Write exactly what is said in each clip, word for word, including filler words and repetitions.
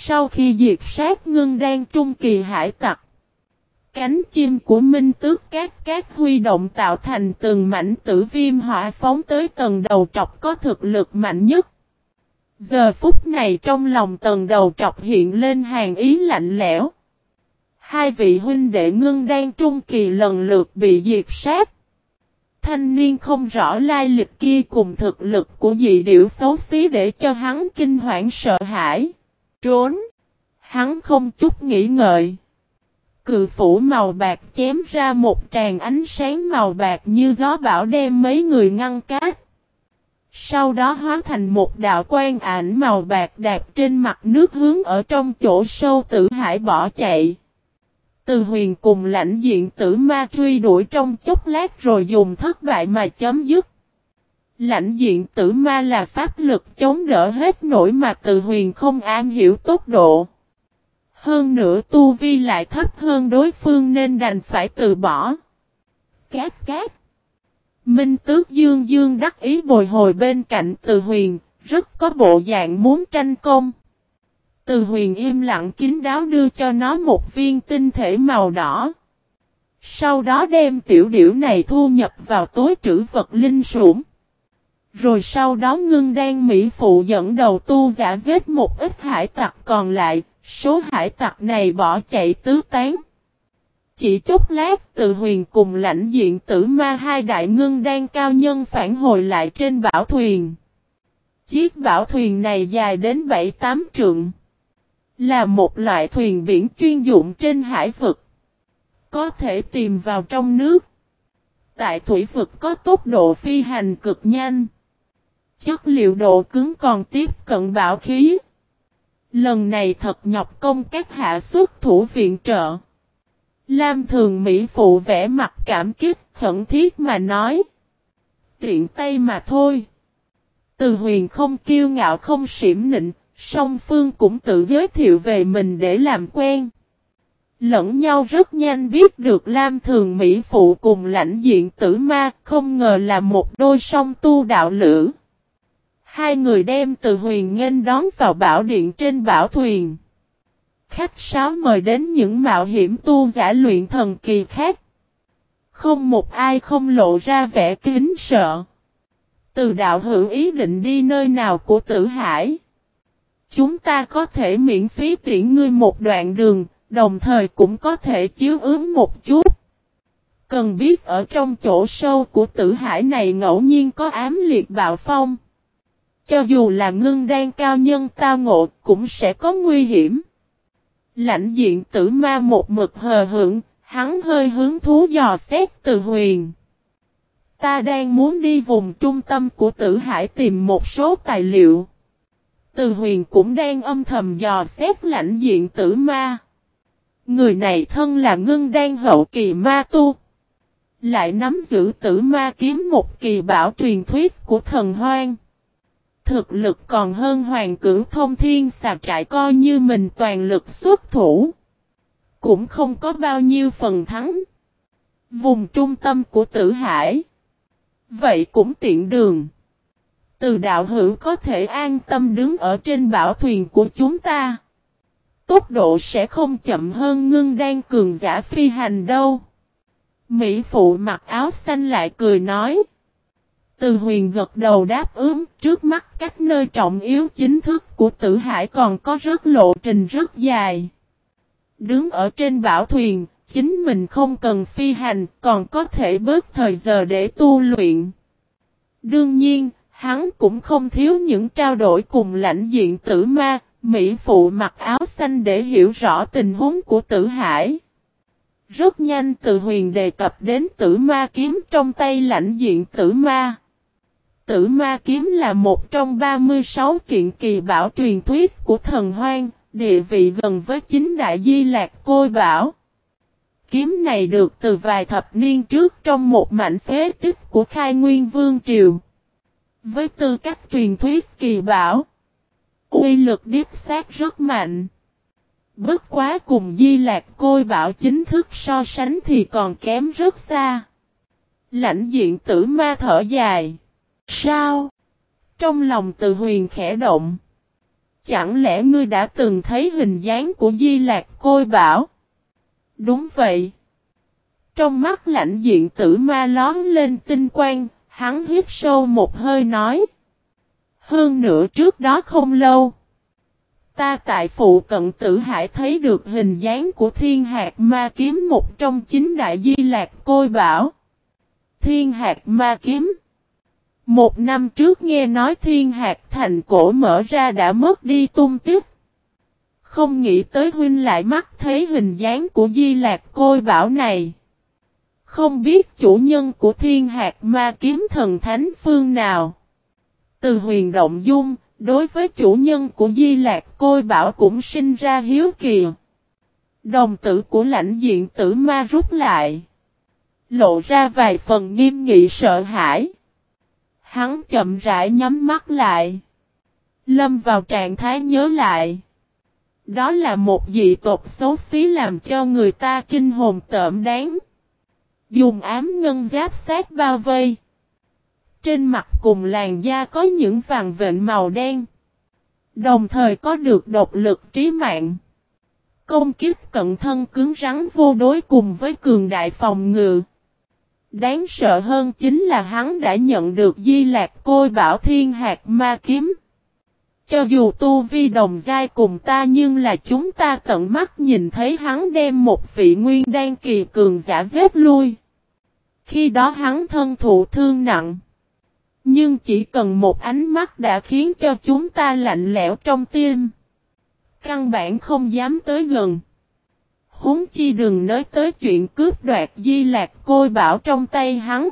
Sau khi diệt sát Ngưng Đan trung kỳ hải tặc, cánh chim của Minh Tước Cát Cát huy động tạo thành từng mảnh tử viêm hỏa phóng tới tầng đầu trọc có thực lực mạnh nhất. Giờ phút này trong lòng tầng đầu trọc hiện lên hàn ý lạnh lẽo. Hai vị huynh đệ Ngưng Đan trung kỳ lần lượt bị diệt sát. Thanh niên không rõ lai lịch kia cùng thực lực của dị điểu xấu xí để cho hắn kinh hoảng sợ hãi. Trốn! Hắn không chút nghĩ ngợi. Cự phủ màu bạc chém ra một tràng ánh sáng màu bạc như gió bão đem mấy người ngăn cát. Sau đó hóa thành một đạo quang ảnh màu bạc đạp trên mặt nước hướng ở trong chỗ sâu Tử Hải bỏ chạy. Từ Huyền cùng lãnh diện Tử Ma truy đuổi trong chốc lát rồi dùng thất bại mà chấm dứt. Lãnh diện Tử Ma là pháp lực chống đỡ hết nổi mà Từ Huyền không am hiểu tốc độ. Hơn nữa tu vi lại thấp hơn đối phương nên đành phải từ bỏ. Cát cát. Minh Tước Dương Dương đắc ý bồi hồi bên cạnh Từ Huyền, rất có bộ dạng muốn tranh công. Từ Huyền im lặng kín đáo đưa cho nó một viên tinh thể màu đỏ. Sau đó đem tiểu điểu này thu nhập vào túi trữ vật linh sủng. Rồi sau đó Ngưng Đan Mỹ Phụ dẫn đầu tu giả giết một ít hải tặc còn lại, số hải tặc này bỏ chạy tứ tán. Chỉ chốc lát Từ Huyền cùng lãnh diện Tử Ma hai đại ngưng đan cao nhân phản hồi lại trên bảo thuyền. Chiếc bảo thuyền này dài đến bảy tám trượng. Là một loại thuyền biển chuyên dụng trên hải vực. Có thể tìm vào trong nước. Tại thủy vực có tốc độ phi hành cực nhanh. Chất liệu độ cứng còn tiếp cận bảo khí. Lần này thật nhọc công các hạ xuất thủ viện trợ. Lam Thường Mỹ Phụ vẽ mặt cảm kích khẩn thiết mà nói. Tiện tay mà thôi. Từ Huyền không kiêu ngạo không xỉm nịnh, song phương cũng tự giới thiệu về mình để làm quen. Lẫn nhau rất nhanh biết được Lam Thường Mỹ Phụ cùng lãnh diện Tử Ma không ngờ là một đôi song tu đạo lữ. Hai người đem Từ Huyền nghênh đón vào bảo điện trên bảo thuyền. Khách sáo mời đến những mạo hiểm tu giả luyện thần kỳ khác. Không một ai không lộ ra vẻ kính sợ. Từ đạo hữu ý định đi nơi nào của Tử Hải? Chúng ta có thể miễn phí tiễn ngươi một đoạn đường, đồng thời cũng có thể chiếu ứng một chút. Cần biết ở trong chỗ sâu của Tử Hải này ngẫu nhiên có ám liệt bạo phong. Cho dù là ngưng đan cao nhân tao ngộ cũng sẽ có nguy hiểm. Lãnh diện Tử Ma một mực hờ hững, hắn hơi hứng thú dò xét Từ Huyền. Ta đang muốn đi vùng trung tâm của Tử Hải tìm một số tài liệu. Từ Huyền cũng đang âm thầm dò xét lãnh diện Tử Ma. Người này thân là ngưng đan hậu kỳ ma tu. Lại nắm giữ Tử Ma kiếm một kỳ bảo truyền thuyết của thần hoang. Thực lực còn hơn Hoàng Cửu Thông Thiên Xà Trại, coi như mình toàn lực xuất thủ. Cũng không có bao nhiêu phần thắng. Vùng trung tâm của Tử Hải. Vậy cũng tiện đường. Từ đạo hữu có thể an tâm đứng ở trên bảo thuyền của chúng ta. Tốc độ sẽ không chậm hơn ngưng đan cường giả phi hành đâu. Mỹ Phụ mặc áo xanh lại cười nói. Từ Huyền gật đầu đáp ứng, trước mắt cách nơi trọng yếu chính thức của Tử Hải còn có rất lộ trình rất dài. Đứng ở trên bảo thuyền, chính mình không cần phi hành, còn có thể bớt thời giờ để tu luyện. Đương nhiên, hắn cũng không thiếu những trao đổi cùng lãnh diện Tử Ma, Mỹ Phụ mặc áo xanh để hiểu rõ tình huống của Tử Hải. Rất nhanh Từ Huyền đề cập đến Tử Ma kiếm trong tay lãnh diện Tử Ma. Tử Ma kiếm là một trong ba mươi sáu kiện kỳ bảo truyền thuyết của thần hoang, địa vị gần với chính đại di lạc côi bảo. Kiếm này được từ vài thập niên trước trong một mảnh phế tích của Khai Nguyên Vương Triều. Với tư cách truyền thuyết kỳ bảo, uy lực điếp sát rất mạnh. Bất quá cùng di lạc côi bảo chính thức so sánh thì còn kém rất xa. Lãnh diện Tử Ma thở dài. Sao? Trong lòng Từ Huyền khẽ động. Chẳng lẽ ngươi đã từng thấy hình dáng của Di Lạc Côi Bảo? Đúng vậy. Trong mắt Lãnh Diện Tử Ma lóe lên tinh quang, hắn hít sâu một hơi nói. Hơn nữa trước đó không lâu, ta tại phụ cận Tử Hải thấy được hình dáng của Thiên Hạt Ma Kiếm, một trong chín đại Di Lạc Côi Bảo. Thiên Hạt Ma Kiếm. Một năm trước nghe nói Thiên Hạt Thành cổ mở ra đã mất đi tung tích. Không nghĩ tới huynh lại mắt thấy hình dáng của Di Lạc Côi Bảo này. Không biết chủ nhân của Thiên Hạt Ma Kiếm thần thánh phương nào. Từ Huyền động dung, đối với chủ nhân của Di Lạc Côi Bảo cũng sinh ra hiếu kỳ. Đồng tử của Lãnh Diện Tử Ma rút lại, lộ ra vài phần nghiêm nghị sợ hãi. Hắn chậm rãi nhắm mắt lại, lâm vào trạng thái nhớ lại. Đó là một dị tộc xấu xí làm cho người ta kinh hồn tởm đáng. Dùng ám ngân giáp sát bao vây. Trên mặt cùng làn da có những vằn vện màu đen. Đồng thời có được độc lực trí mạng. Công kích cận thân cứng rắn vô đối cùng với cường đại phòng ngự. Đáng sợ hơn chính là hắn đã nhận được Di Lạc Côi Bảo Thiên Hạt Ma Kiếm. Cho dù tu vi đồng giai cùng ta nhưng là chúng ta tận mắt nhìn thấy hắn đem một vị nguyên đan kỳ cường giả giết lui. Khi đó hắn thân thụ thương nặng. Nhưng chỉ cần một ánh mắt đã khiến cho chúng ta lạnh lẽo trong tim. Căn bản không dám tới gần. Huống chi đừng nói tới chuyện cướp đoạt Di Lạc Côi Bảo trong tay hắn.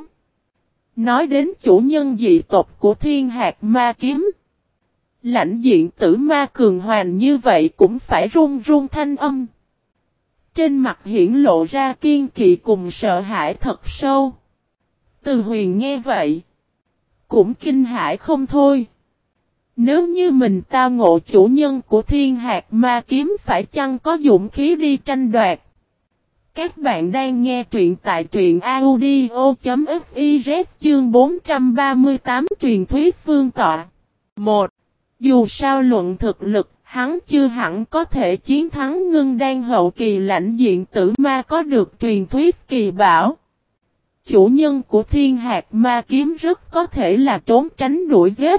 Nói đến chủ nhân dị tộc của Thiên Hạt Ma Kiếm. Lãnh Diện Tử Ma cường hoành như vậy cũng phải run run thanh âm. Trên mặt hiển lộ ra kiên kỵ cùng sợ hãi thật sâu. Từ Huyền nghe vậy, cũng kinh hãi không thôi. Nếu như mình ta ngộ chủ nhân của Thiên Hạt Ma Kiếm phải chăng có dũng khí đi tranh đoạt. Các bạn đang nghe truyện tại truyện audio.fiz chương bốn trăm ba mươi tám truyền thuyết vương tọa. một. Dù sao luận thực lực, hắn chưa hẳn có thể chiến thắng ngưng đan hậu kỳ Lãnh Diện Tử Ma có được truyền thuyết kỳ bảo. Chủ nhân của Thiên Hạt Ma Kiếm rất có thể là trốn tránh đuổi giết.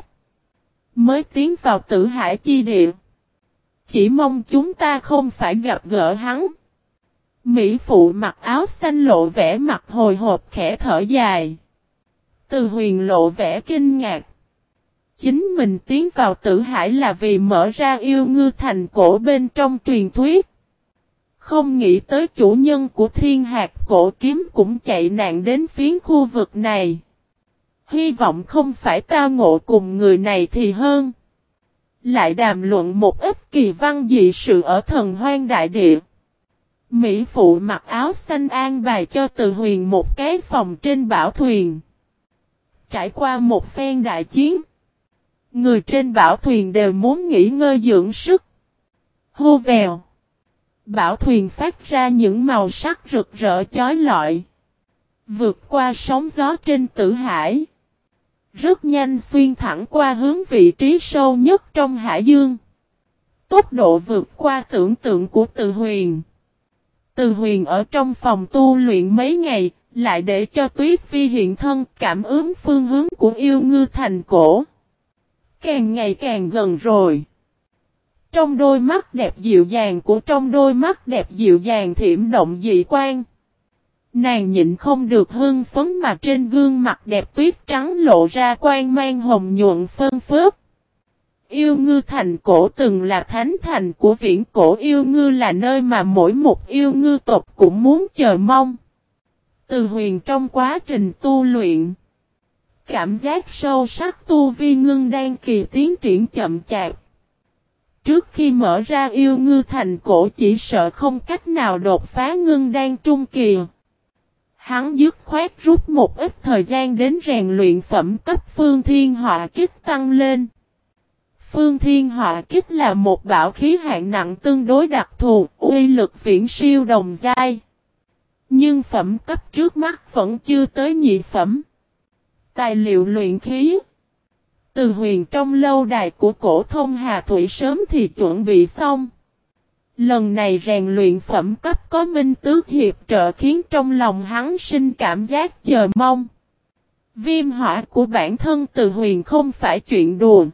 Mới tiến vào Tử Hải chi địa. Chỉ mong chúng ta không phải gặp gỡ hắn. Mỹ phụ mặc áo xanh lộ vẻ mặt hồi hộp khẽ thở dài. Từ Huyền lộ vẻ kinh ngạc. Chính mình tiến vào Tử Hải là vì mở ra yêu ngư thành cổ bên trong truyền thuyết. Không nghĩ tới chủ nhân của Thiên Hạt cổ kiếm cũng chạy nạn đến phiến khu vực này. Hy vọng không phải tao ngộ cùng người này thì hơn. Lại đàm luận một ít kỳ văn dị sự ở Thần Hoang Đại Địa. Mỹ phụ mặc áo xanh an bài cho Từ Huyền một cái phòng trên bảo thuyền. Trải qua một phen đại chiến, người trên bảo thuyền đều muốn nghỉ ngơi dưỡng sức. Hô vèo. Bảo thuyền phát ra những màu sắc rực rỡ chói lọi. Vượt qua sóng gió trên Tử Hải. Rất nhanh xuyên thẳng qua hướng vị trí sâu nhất trong hải dương. Tốc độ vượt qua tưởng tượng của Từ Huyền. Từ Huyền ở trong phòng tu luyện mấy ngày, lại để cho Tuyết Phi hiện thân cảm ứng phương hướng của yêu ngư thành cổ. Càng ngày càng gần rồi. Trong đôi mắt đẹp dịu dàng của trong đôi mắt đẹp dịu dàng thiểm động dị quan. Nàng nhịn không được hưng phấn mà trên gương mặt đẹp tuyết trắng lộ ra quang mang hồng nhuận phân phớt. Yêu ngư thành cổ từng là thánh thành của viễn cổ yêu ngư, là nơi mà mỗi một yêu ngư tộc cũng muốn chờ mong. Từ Huyền trong quá trình tu luyện, cảm giác sâu sắc tu vi ngưng đan kỳ tiến triển chậm chạp. Trước khi mở ra yêu ngư thành cổ chỉ sợ không cách nào đột phá ngưng đan trung kỳ. Hắn dứt khoát rút một ít thời gian đến rèn luyện phẩm cấp Phương Thiên Họa Kích tăng lên. Phương Thiên Họa Kích là một bảo khí hạng nặng tương đối đặc thù, uy lực viễn siêu đồng giai. Nhưng phẩm cấp trước mắt vẫn chưa tới nhị phẩm. Tài liệu luyện khí, Từ Huyền trong lâu đài của cổ thông Hà Thủy sớm thì chuẩn bị xong. Lần này rèn luyện phẩm cấp có Minh Tước hiệp trợ khiến trong lòng hắn sinh cảm giác chờ mong. Viêm hỏa của bản thân Từ Huyền không phải chuyện đùa.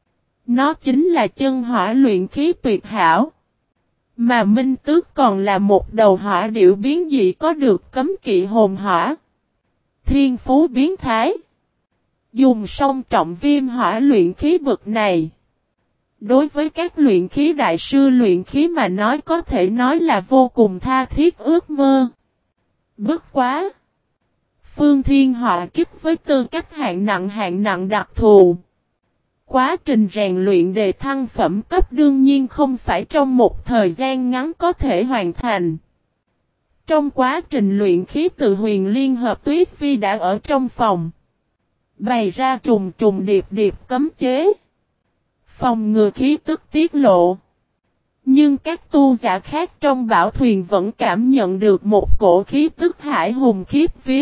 Nó chính là chân hỏa luyện khí tuyệt hảo. Mà Minh Tước còn là một đầu hỏa điểu biến dị có được cấm kỵ hồn hỏa. Thiên phú biến thái. Dùng song trọng viêm hỏa luyện khí bậc này. Đối với các luyện khí đại sư luyện khí mà nói có thể nói là vô cùng tha thiết ước mơ. Bất quá. Phương Thiên hỏa kích với tư cách hạng nặng hạng nặng đặc thù. Quá trình rèn luyện đề thăng phẩm cấp đương nhiên không phải trong một thời gian ngắn có thể hoàn thành. Trong quá trình luyện khí Từ Huyền liên hợp Tuyết Vi đã ở trong phòng. Bày ra trùng trùng điệp điệp cấm chế. Phòng ngừa khí tức tiết lộ. Nhưng các tu giả khác trong bảo thuyền vẫn cảm nhận được một cổ khí tức hải hùng khiếp vía.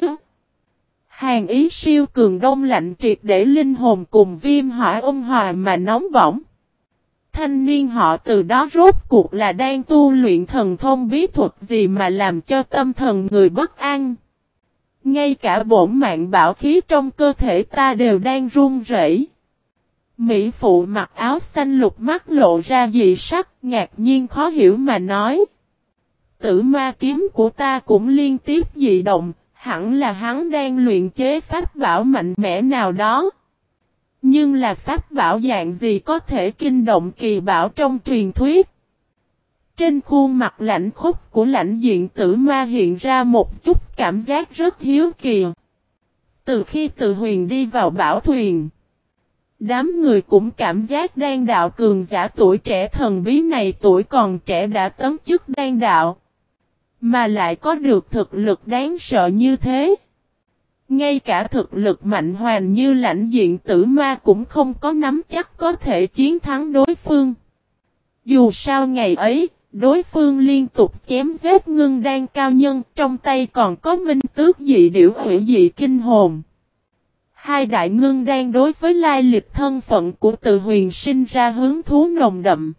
Hàn ý siêu cường đông lạnh triệt để linh hồn cùng viêm hỏa ôn hòa mà nóng bỏng. Thanh niên họ từ đó rốt cuộc là đang tu luyện thần thông bí thuật gì mà làm cho tâm thần người bất an. Ngay cả bổn mạng bảo khí trong cơ thể ta đều đang run rẩy. Mỹ phụ mặc áo xanh lục mắt lộ ra dị sắc, ngạc nhiên khó hiểu mà nói. Tử ma kiếm của ta cũng liên tiếp dị động, hẳn là hắn đang luyện chế pháp bảo mạnh mẽ nào đó. Nhưng là pháp bảo dạng gì có thể kinh động kỳ bảo trong truyền thuyết. Trên khuôn mặt lạnh khốc của lãnh diện tử ma hiện ra một chút cảm giác rất hiếu kỳ. Từ khi Từ Huyền đi vào bảo thuyền, đám người cũng cảm giác đan đạo cường giả tuổi trẻ thần bí này tuổi còn trẻ đã tấn chức đan đạo. Mà lại có được thực lực đáng sợ như thế. Ngay cả thực lực mạnh hoàn như lãnh diện tử ma cũng không có nắm chắc có thể chiến thắng đối phương. Dù sao ngày ấy, đối phương liên tục chém giết ngưng đan cao nhân, trong tay còn có Minh Tước dị điểu hủy dị kinh hồn. Hai đại ngưng đan đối với lai lịch thân phận của Từ Huyền sinh ra hứng thú nồng đậm.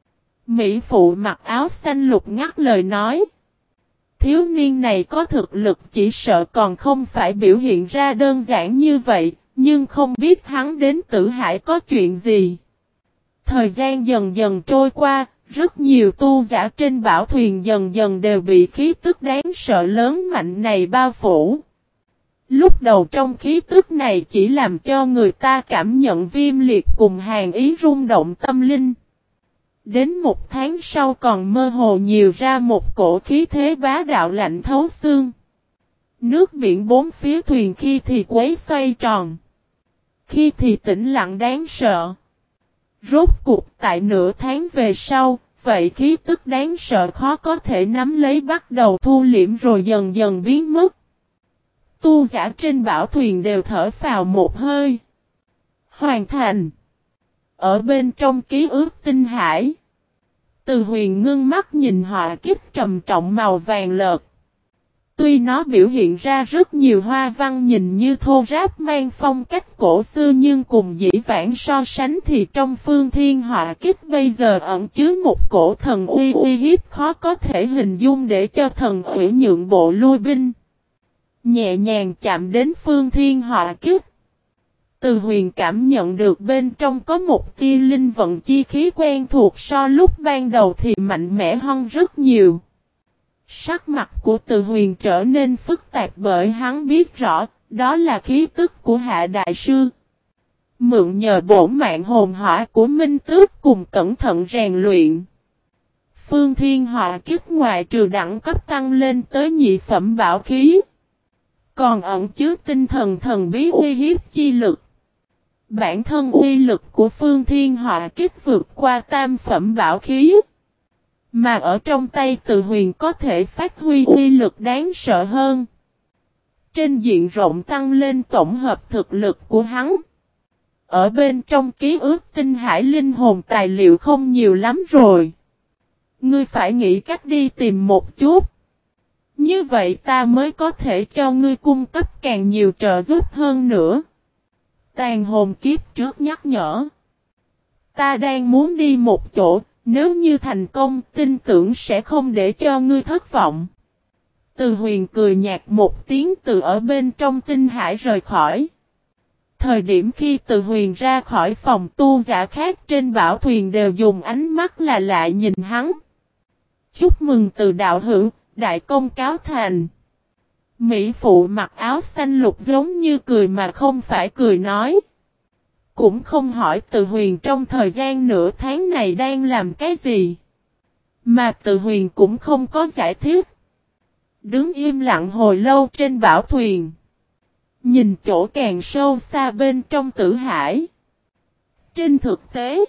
Mỹ phụ mặc áo xanh lục ngắt lời nói. Thiếu niên này có thực lực chỉ sợ còn không phải biểu hiện ra đơn giản như vậy, nhưng không biết hắn đến Tử Hải có chuyện gì. Thời gian dần dần trôi qua, rất nhiều tu giả trên bảo thuyền dần dần đều bị khí tức đáng sợ lớn mạnh này bao phủ. Lúc đầu trong khí tức này chỉ làm cho người ta cảm nhận viêm liệt cùng hàn ý rung động tâm linh. Đến một tháng sau còn mơ hồ nhiều ra một cổ khí thế bá đạo lạnh thấu xương. Nước biển bốn phía thuyền khi thì quấy xoay tròn, khi thì tĩnh lặng đáng sợ. Rốt cuộc tại nửa tháng về sau, vậy khí tức đáng sợ khó có thể nắm lấy bắt đầu thu liễm rồi dần dần biến mất. Tu giả trên bảo thuyền đều thở phào một hơi. Hoàn thành. Ở bên trong ký ức tinh hải, Từ Huyền ngưng mắt nhìn họa kích trầm trọng màu vàng lợt. Tuy nó biểu hiện ra rất nhiều hoa văn nhìn như thô ráp mang phong cách cổ xưa nhưng cùng dĩ vãng so sánh thì trong phương thiên họa kích bây giờ ẩn chứa một cổ thần uy uy hiếp khó có thể hình dung để cho thần ủy nhượng bộ lui binh. Nhẹ nhàng chạm đến phương thiên họa kích, Từ Huyền cảm nhận được bên trong có một tia linh vận chi khí quen thuộc so lúc ban đầu thì mạnh mẽ hơn rất nhiều. Sắc mặt của Từ Huyền trở nên phức tạp bởi hắn biết rõ, đó là khí tức của Hạ Đại Sư. Mượn nhờ bổn mạng hồn hỏa của Minh Tước cùng cẩn thận rèn luyện. Phương Thiên Họa Kích ngoại trừ đẳng cấp tăng lên tới nhị phẩm bảo khí, còn ẩn chứa tinh thần thần bí uy hiếp chi lực. Bản thân uy lực của Phương Thiên Họa Kích vượt qua tam phẩm bảo khí. Mà ở trong tay Từ Huyền có thể phát huy uy lực đáng sợ hơn. Trên diện rộng tăng lên tổng hợp thực lực của hắn. Ở bên trong ký ức tinh hải linh hồn tài liệu không nhiều lắm rồi. Ngươi phải nghĩ cách đi tìm một chút. Như vậy ta mới có thể cho ngươi cung cấp càng nhiều trợ giúp hơn nữa. Tàn hồn kiếp trước nhắc nhở. Ta đang muốn đi một chỗ, nếu như thành công tin tưởng sẽ không để cho ngươi thất vọng. Từ Huyền cười nhạt một tiếng từ ở bên trong tinh hải rời khỏi. Thời điểm khi Từ Huyền ra khỏi phòng, tu giả khác trên bảo thuyền đều dùng ánh mắt là lạ nhìn hắn. Chúc mừng Từ đạo hữu, đại công cáo thành. Mỹ phụ mặc áo xanh lục giống như cười mà không phải cười nói. Cũng không hỏi Từ Huyền trong thời gian nửa tháng này đang làm cái gì. Mà Từ Huyền cũng không có giải thích. Đứng im lặng hồi lâu trên bảo thuyền. Nhìn chỗ càng sâu xa bên trong tử hải. Trên thực tế,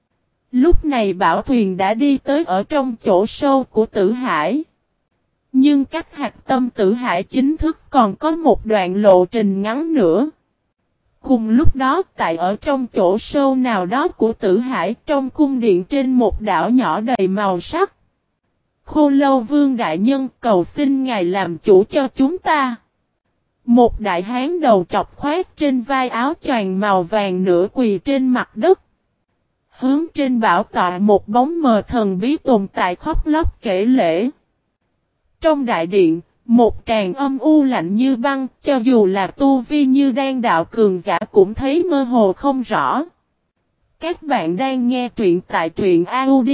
lúc này bảo thuyền đã đi tới ở trong chỗ sâu của tử hải. Nhưng cách hạt tâm tử hải chính thức còn có một đoạn lộ trình ngắn nữa. Cùng lúc đó tại ở trong chỗ sâu nào đó của tử hải, trong cung điện trên một đảo nhỏ đầy màu sắc. Khô Lâu Vương đại nhân, cầu xin ngài làm chủ cho chúng ta. Một đại hán đầu trọc khoét trên vai áo choàng màu vàng nửa quỳ trên mặt đất. Hướng trên bảo tọa một bóng mờ thần bí tồn tại khóc lóc kể lễ. Trong đại điện, một tràng âm u lạnh như băng, cho dù là tu vi như đang đạo cường giả cũng thấy mơ hồ không rõ. Các bạn đang nghe truyện tại truyện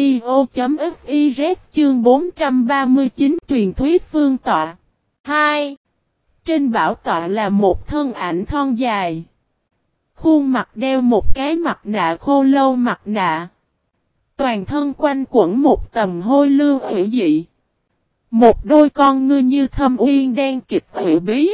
audio.fiz chương bốn trăm ba mươi chín truyền thuyết vương tọa. hai. Trên bảo tọa là một thân ảnh thon dài. Khuôn mặt đeo một cái mặt nạ khô lâu mặt nạ. Toàn thân quanh quẩn một tầm hôi lưu ủy dị. Một đôi con ngươi như thâm uyên đen kịch ủy bí.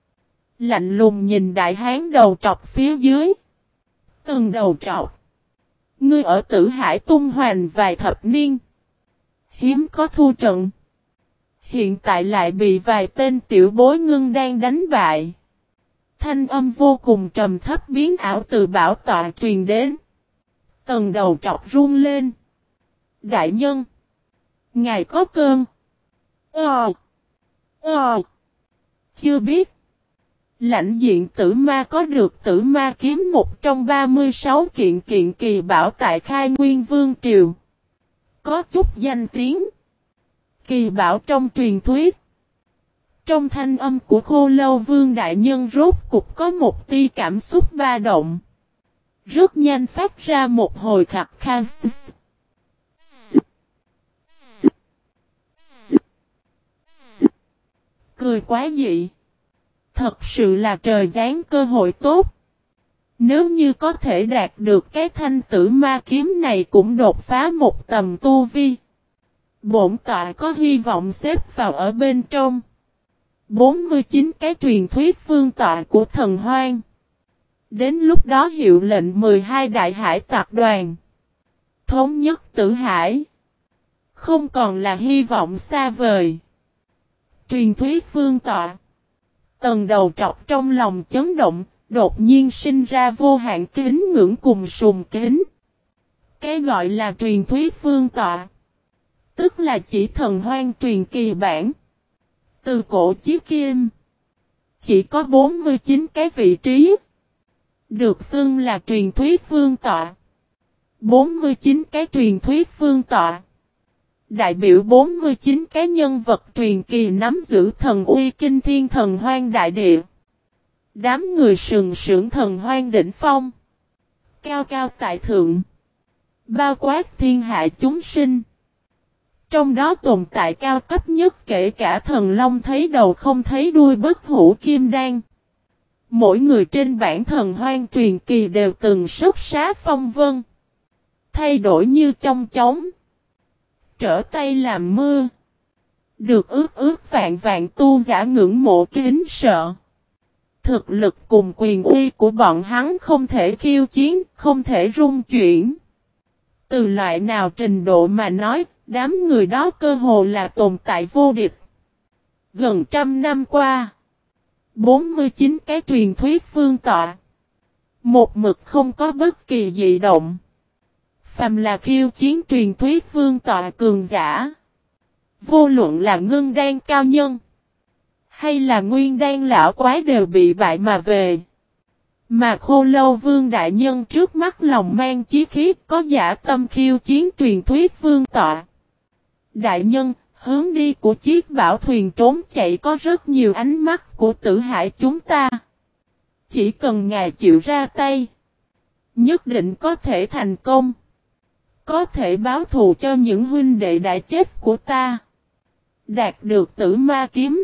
Lạnh lùng nhìn đại hán đầu trọc phía dưới. Từng đầu trọc. Ngươi ở tử hải tung hoành vài thập niên. Hiếm có thu trận. Hiện tại lại bị vài tên tiểu bối ngưng đang đánh bại. Thanh âm vô cùng trầm thấp biến ảo từ bảo tọa truyền đến. Tầng đầu trọc run lên. Đại nhân. Ngài có cơn. Ờ. Ờ. Chưa biết. Lãnh diện tử ma có được tử ma kiếm một trong ba mươi sáu kiện kiện kỳ bảo tại Khai Nguyên Vương Triều. Có chút danh tiếng. Kỳ bảo trong truyền thuyết. Trong thanh âm của Khô Lâu Vương đại nhân rốt cục có một tia cảm xúc ba động. Rất nhanh phát ra một hồi khạc kha. Cười quá dị. Thật sự là trời giáng cơ hội tốt. Nếu như có thể đạt được cái thanh tử ma kiếm này cũng đột phá một tầm tu vi. Bổn tọa có hy vọng xếp vào ở bên trong. bốn mươi chín cái truyền thuyết vương tọa của thần hoang. Đến lúc đó hiệu lệnh mười hai đại hải tặc đoàn. Thống nhất tử hải. Không còn là hy vọng xa vời. Truyền thuyết vương tọa. Tầng đầu trọc trong lòng chấn động, đột nhiên sinh ra vô hạn kính ngưỡng cùng sùng kính. Cái gọi là truyền thuyết vương tọa. Tức là chỉ thần hoang truyền kỳ bản. Từ cổ chí kim. Chỉ có bốn mươi chín cái vị trí. Được xưng là truyền thuyết vương tọa. bốn mươi chín cái truyền thuyết vương tọa. Đại biểu bốn mươi chín cái nhân vật truyền kỳ nắm giữ thần uy kinh thiên thần hoang đại địa. Đám người sừng sững thần hoang đỉnh phong. Cao cao tại thượng. Bao quát thiên hạ chúng sinh. Trong đó tồn tại cao cấp nhất kể cả thần long thấy đầu không thấy đuôi bất hủ kim đan. Mỗi người trên bản thần hoang truyền kỳ đều từng xuất xá phong vân. Thay đổi như trong chóng. Trở tay làm mưa. Được ước ước vạn vạn tu giả ngưỡng mộ kính sợ. Thực lực cùng quyền uy của bọn hắn không thể khiêu chiến, không thể rung chuyển. Từ loại nào trình độ mà nói, đám người đó cơ hồ là tồn tại vô địch. Gần trăm năm qua, bốn mươi chín cái truyền thuyết vương tọa. Một mực không có bất kỳ dị động. Phàm là khiêu chiến truyền thuyết vương tọa cường giả. Vô luận là ngưng đan cao nhân. Hay là nguyên đan lão quái đều bị bại mà về. Mà Khô Lâu Vương đại nhân trước mắt lòng mang chí khí, có giả tâm khiêu chiến truyền thuyết vương tọa. Đại nhân, hướng đi của chiếc bảo thuyền trốn chạy có rất nhiều ánh mắt của Tử Hải chúng ta. Chỉ cần ngài chịu ra tay, nhất định có thể thành công. Có thể báo thù cho những huynh đệ đã chết của ta. Đạt được Tử Ma kiếm.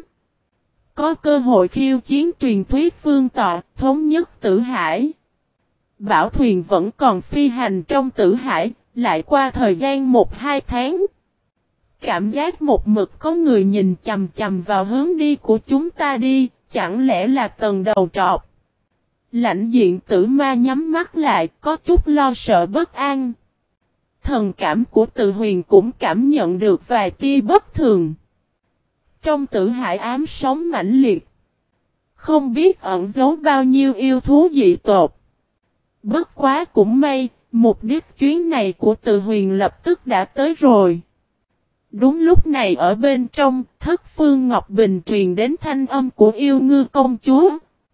Có cơ hội khiêu chiến truyền thuyết vương tọa, thống nhất Tử Hải. Bảo thuyền vẫn còn phi hành trong Tử Hải, lại qua thời gian một hai tháng. Cảm giác một mực có người nhìn chầm chầm vào hướng đi của chúng ta đi, chẳng lẽ là Tần Đầu Trọc. Lãnh diện Tử Ma nhắm mắt lại, có chút lo sợ bất an. Thần cảm của Từ Huyền cũng cảm nhận được vài tia bất thường. Trong Tử Hải ám sóng mãnh liệt, không biết ẩn giấu bao nhiêu yêu thú dị tột. Bất quá cũng may, mục đích chuyến này của Từ Huyền lập tức đã tới rồi. Đúng lúc này ở bên trong, Thất Phương Ngọc Bình truyền đến thanh âm của Yêu Ngư công chúa.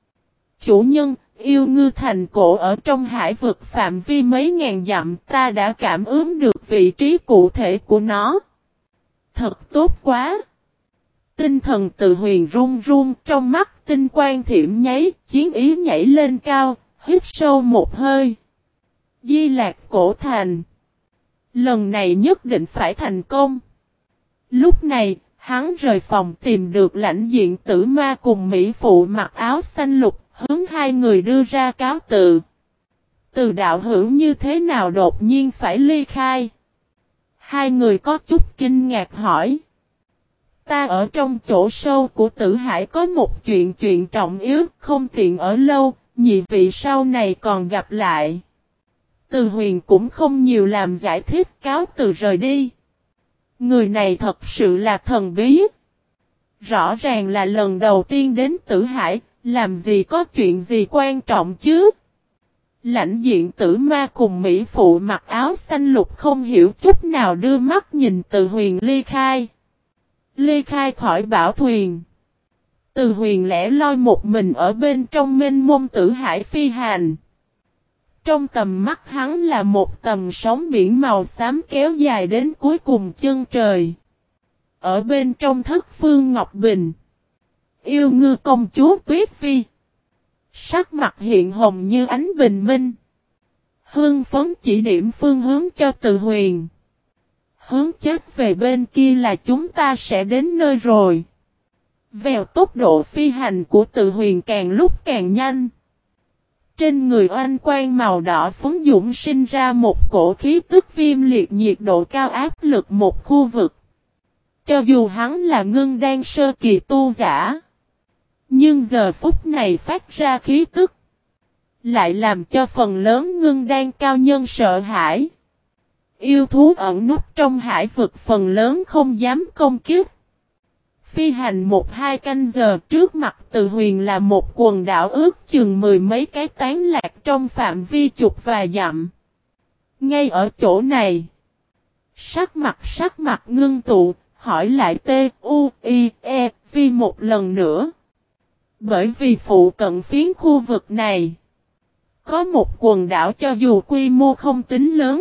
Chủ nhân, Yêu Ngư thành cổ ở trong hải vực phạm vi mấy ngàn dặm, ta đã cảm ứng được vị trí cụ thể của nó. Thật tốt quá! Tinh thần Từ Huyền run run, trong mắt tinh quang thiểm nháy, chiến ý nhảy lên cao, hít sâu một hơi. Di Lạc cổ thành. Lần này nhất định phải thành công. Lúc này, hắn rời phòng tìm được lãnh diện Tử Ma cùng Mỹ Phụ mặc áo xanh lục, hướng hai người đưa ra cáo từ. Từ đạo hữu như thế nào đột nhiên phải ly khai? Hai người có chút kinh ngạc hỏi. Ta ở trong chỗ sâu của Tử Hải có một chuyện chuyện trọng yếu, không tiện ở lâu, nhị vị sau này còn gặp lại. Từ Huyền cũng không nhiều làm giải thích, cáo từ rời đi. Người này thật sự là thần bí. Rõ ràng là lần đầu tiên đến Tử Hải, làm gì có chuyện gì quan trọng chứ? Lãnh diện Tử Ma cùng Mỹ Phụ mặc áo xanh lục không hiểu chút nào đưa mắt nhìn Từ Huyền ly khai. Ly khai khỏi bảo thuyền. Từ Huyền lẻ loi một mình ở bên trong mênh mông Tử Hải phi hành. Trong tầm mắt hắn là một tầm sóng biển màu xám kéo dài đến cuối cùng chân trời. Ở bên trong Thất Phương Ngọc Bình, Yêu Ngư công chúa Tuyết Vi, sắc mặt hiện hồng như ánh bình minh. Hương phấn chỉ điểm phương hướng cho Từ Huyền. Hướng chết về bên kia là chúng ta sẽ đến nơi rồi. Vèo tốc độ phi hành của Từ Huyền càng lúc càng nhanh. Trên người oanh quang màu đỏ phấn dũng sinh ra một cổ khí tức viêm liệt nhiệt độ cao áp lực một khu vực. Cho dù hắn là ngưng đan sơ kỳ tu giả, nhưng giờ phút này phát ra khí tức, lại làm cho phần lớn ngưng đan cao nhân sợ hãi. Yêu thú ẩn núp trong hải vực phần lớn không dám công kích. Phi hành một hai canh giờ, trước mặt Từ Huyền là một quần đảo ước chừng mười mấy cái tán lạc trong phạm vi chục vài dặm. Ngay ở chỗ này, sắc mặt sắc mặt ngưng tụ, hỏi lại T, U, I, E, Vi một lần nữa. Bởi vì phụ cận phiến khu vực này, có một quần đảo cho dù quy mô không tính lớn,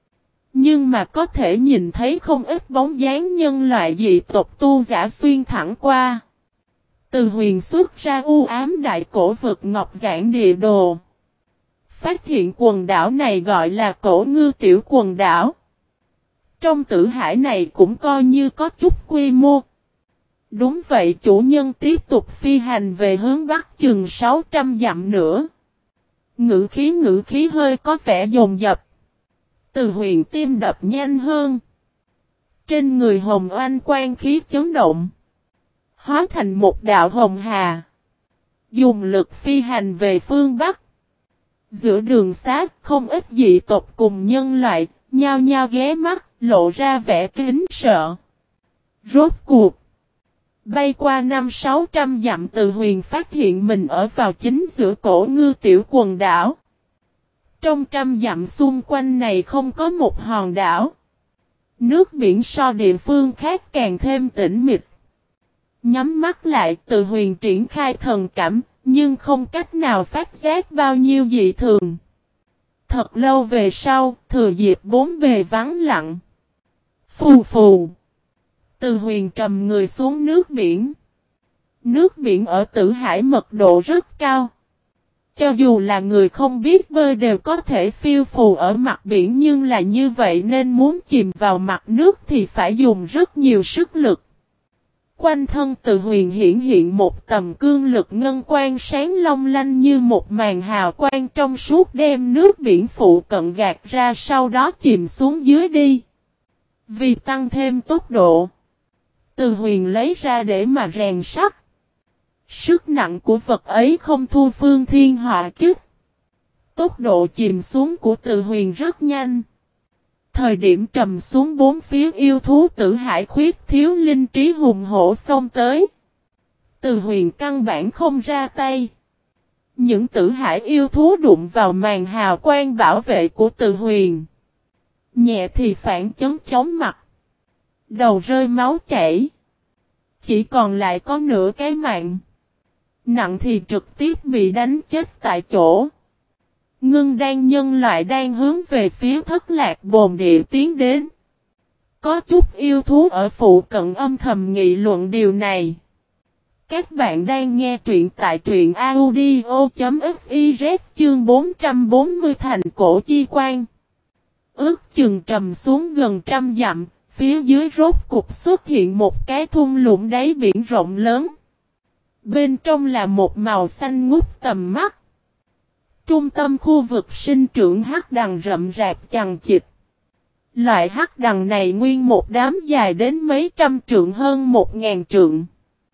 nhưng mà có thể nhìn thấy không ít bóng dáng nhân loại dị tộc tu giả xuyên thẳng qua. Từ Huyền xuất ra u ám đại cổ vực ngọc giản địa đồ. Phát hiện quần đảo này gọi là Cổ Ngư tiểu quần đảo. Trong Tử Hải này cũng coi như có chút quy mô. Đúng vậy, chủ nhân tiếp tục phi hành về hướng bắc chừng sáu trăm dặm nữa. Ngữ khí ngữ khí hơi có vẻ dồn dập. Từ Huyền tim đập nhanh hơn. Trên người hồng oanh quang khí chấn động, hóa thành một đạo hồng hà, dùng lực phi hành về phương Bắc. Giữa đường xá, không ít dị tộc cùng nhân loại, nhao nhao ghé mắt, lộ ra vẻ kính sợ. Rốt cuộc, bay qua năm sáu trăm dặm, Từ Huyền phát hiện mình ở vào chính giữa Cổ Ngư tiểu quần đảo. Trong trăm dặm xung quanh này không có một hòn đảo. Nước biển so địa phương khác càng thêm tĩnh mịch. Nhắm mắt lại, Từ Huyền triển khai thần cảm, nhưng không cách nào phát giác bao nhiêu dị thường. Thật lâu về sau, thừa dịp bốn bề vắng lặng. Phù phù. Từ Huyền trầm người xuống nước biển. Nước biển ở Tử Hải mật độ rất cao. Cho dù là người không biết bơi đều có thể phiêu phù ở mặt biển, nhưng là như vậy nên muốn chìm vào mặt nước thì phải dùng rất nhiều sức lực. Quanh thân Từ Huyền hiển hiện một tầm cương lực ngân quang sáng long lanh như một màn hào quang trong suốt đem nước biển phụ cận gạt ra, sau đó chìm xuống dưới đi. Vì tăng thêm tốc độ, Từ Huyền lấy ra để mà rèn sắt. Sức nặng của vật ấy không thua Phương Thiên Họa Kích. Tốc độ chìm xuống của Từ Huyền rất nhanh. Thời điểm trầm xuống, bốn phía yêu thú Tử Hải khuyết thiếu linh trí hùng hổ xông tới. Từ Huyền căn bản không ra tay. Những Tử Hải yêu thú đụng vào màn hào quang bảo vệ của Từ Huyền. Nhẹ thì phản chấn chóng mặt. Đầu rơi máu chảy. Chỉ còn lại có nửa cái mạng. Nặng thì trực tiếp bị đánh chết tại chỗ. Ngưng đan nhân loại đang hướng về phía Thất Lạc Bồn Địa tiến đến. Có chút yêu thú ở phụ cận âm thầm nghị luận điều này. Các bạn đang nghe truyện tại truyện audio chấm fiz chương bốn trăm bốn mươi Thành Cổ Chi Quan. Ước chừng trầm xuống gần trăm dặm, phía dưới rốt cục xuất hiện một cái thung lũng đáy biển rộng lớn. Bên trong là một màu xanh ngút tầm mắt. Trung tâm khu vực sinh trưởng hắc đằng rậm rạp chằng chịt. Loại hắc đằng này nguyên một đám dài đến mấy trăm trượng, hơn một ngàn trượng.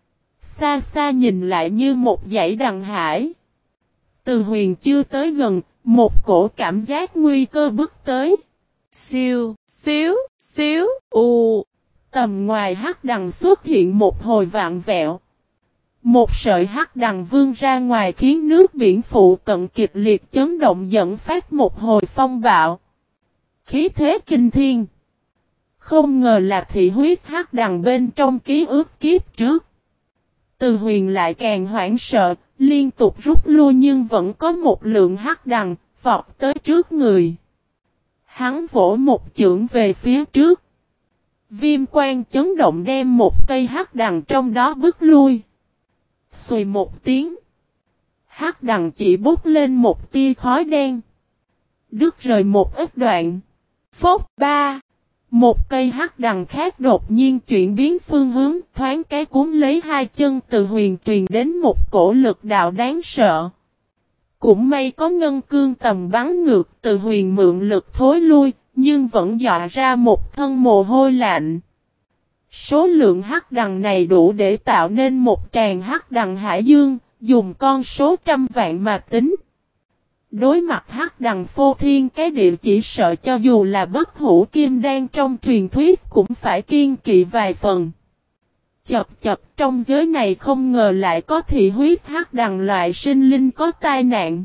Xa xa nhìn lại như một dãy đằng hải. Từ Huyền chưa tới gần, một cổ cảm giác nguy cơ bước tới. Siêu, xíu, xíu, u. Tầm ngoài hắc đằng xuất hiện một hồi vạn vẹo. Một sợi hắc đằng vươn ra ngoài khiến nước biển phụ cận kịch liệt chấn động, dẫn phát một hồi phong bạo. Khí thế kinh thiên. Không ngờ là thị huyết hắc đằng bên trong ký ức kiếp trước. Từ Huyền lại càng hoảng sợ, liên tục rút lui nhưng vẫn có một lượng hắc đằng vọt tới trước người. Hắn vỗ một chưởng về phía trước. Viêm quang chấn động đem một cây hắc đằng trong đó bức lui. Xùi một tiếng. Hắc đằng chỉ bút lên một tia khói đen. Đứt rời một ít đoạn. Phốc ba. Một cây hắc đằng khác đột nhiên chuyển biến phương hướng, thoáng cái cuốn lấy hai chân Từ Huyền, truyền đến một cổ lực đạo đáng sợ. Cũng may có ngân cương tầm bắn ngược, Từ Huyền mượn lực thối lui, nhưng vẫn dọa ra một thân mồ hôi lạnh. Số lượng hắc đằng này đủ để tạo nên một tràng hắc đằng hải dương, dùng con số trăm vạn mà tính. Đối mặt hắc đằng phô thiên cái địa, chỉ sợ cho dù là bất hủ kim đan trong truyền thuyết cũng phải kiên kỵ vài phần. Chập chập, trong giới này không ngờ lại có thị huyết hắc đằng loại sinh linh có tai nạn.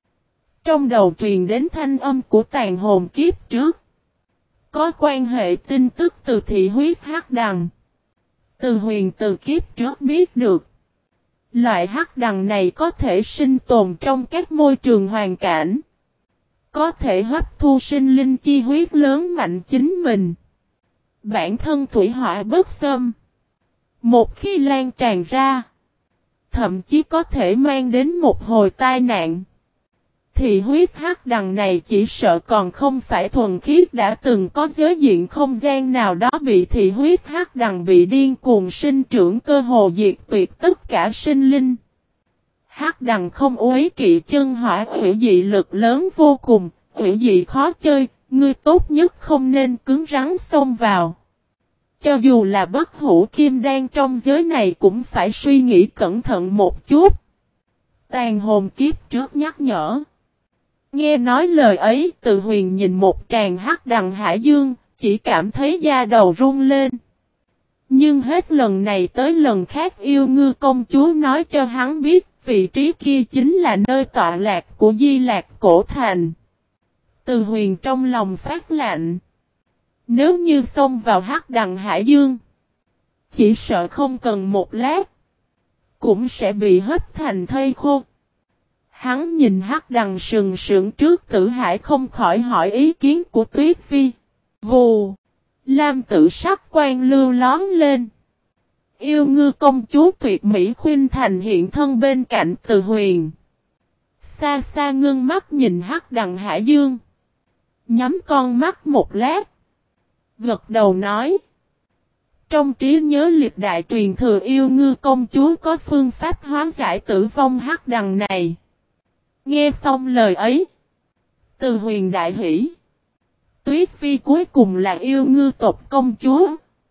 Trong đầu truyền đến thanh âm của tàn hồn kiếp trước. Có quan hệ tin tức từ thị huyết hắc đằng. Từ Huyền từ kiếp trước biết được. Loại hắc đằng này có thể sinh tồn trong các môi trường hoàn cảnh. Có thể hấp thu sinh linh chi huyết lớn mạnh chính mình. Bản thân thủy hỏa bất xâm. Một khi lan tràn ra, thậm chí có thể mang đến một hồi tai nạn. Thị huyết hắc đằng này chỉ sợ còn không phải thuần khiết, đã từng có giới diện không gian nào đó bị thị huyết hắc đằng bị điên cuồng sinh trưởng, cơ hồ diệt tuyệt tất cả sinh linh. Hắc đằng không uế kỵ chân hỏa, hủy dị lực lớn vô cùng, hủy dị khó chơi, ngươi tốt nhất không nên cứng rắn xông vào. Cho dù là bất hủ kim đan trong giới này cũng phải suy nghĩ cẩn thận một chút. Tàn hồn kiếp trước nhắc nhở. Nghe nói lời ấy, Từ Huyền nhìn một tràng hắc đằng hải dương, chỉ cảm thấy da đầu run lên. Nhưng hết lần này tới lần khác Yêu Ngư công chúa nói cho hắn biết, vị trí kia chính là nơi tọa lạc của Di Lạc Cổ Thành. Từ Huyền trong lòng phát lạnh. Nếu như xông vào hắc đằng hải dương, chỉ sợ không cần một lát, cũng sẽ bị hấp thành thây khô. Hắn nhìn Hắc Đằng sừng sững trước Tử Hải không khỏi hỏi ý kiến của Tuyết Phi. Vù! Lam Tử sắc quan lưu lón lên. Yêu ngư công chúa tuyệt mỹ khuynh thành hiện thân bên cạnh Từ Huyền. Xa xa ngưng mắt nhìn Hắc Đằng Hải Dương. Nhắm con mắt một lát. Gật đầu nói. Trong trí nhớ lịch đại truyền thừa yêu ngư công chúa có phương pháp hóa giải tử vong Hắc Đằng này. Nghe xong lời ấy. Từ Huyền đại hỉ. Tuyết Phi cuối cùng là yêu ngư tộc công chúa.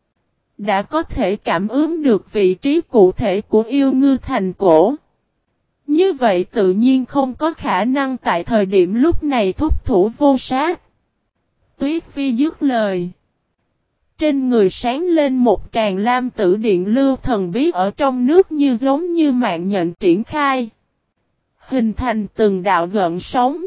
Đã có thể cảm ứng được vị trí cụ thể của yêu ngư thành cổ. Như vậy tự nhiên không có khả năng tại thời điểm lúc này thúc thủ vô sát. Tuyết Phi dứt lời. Trên người sáng lên một tràng lam tử điện lưu thần bí ở trong nước như giống như mạng nhện triển khai. Hình thành từng đạo gợn sóng.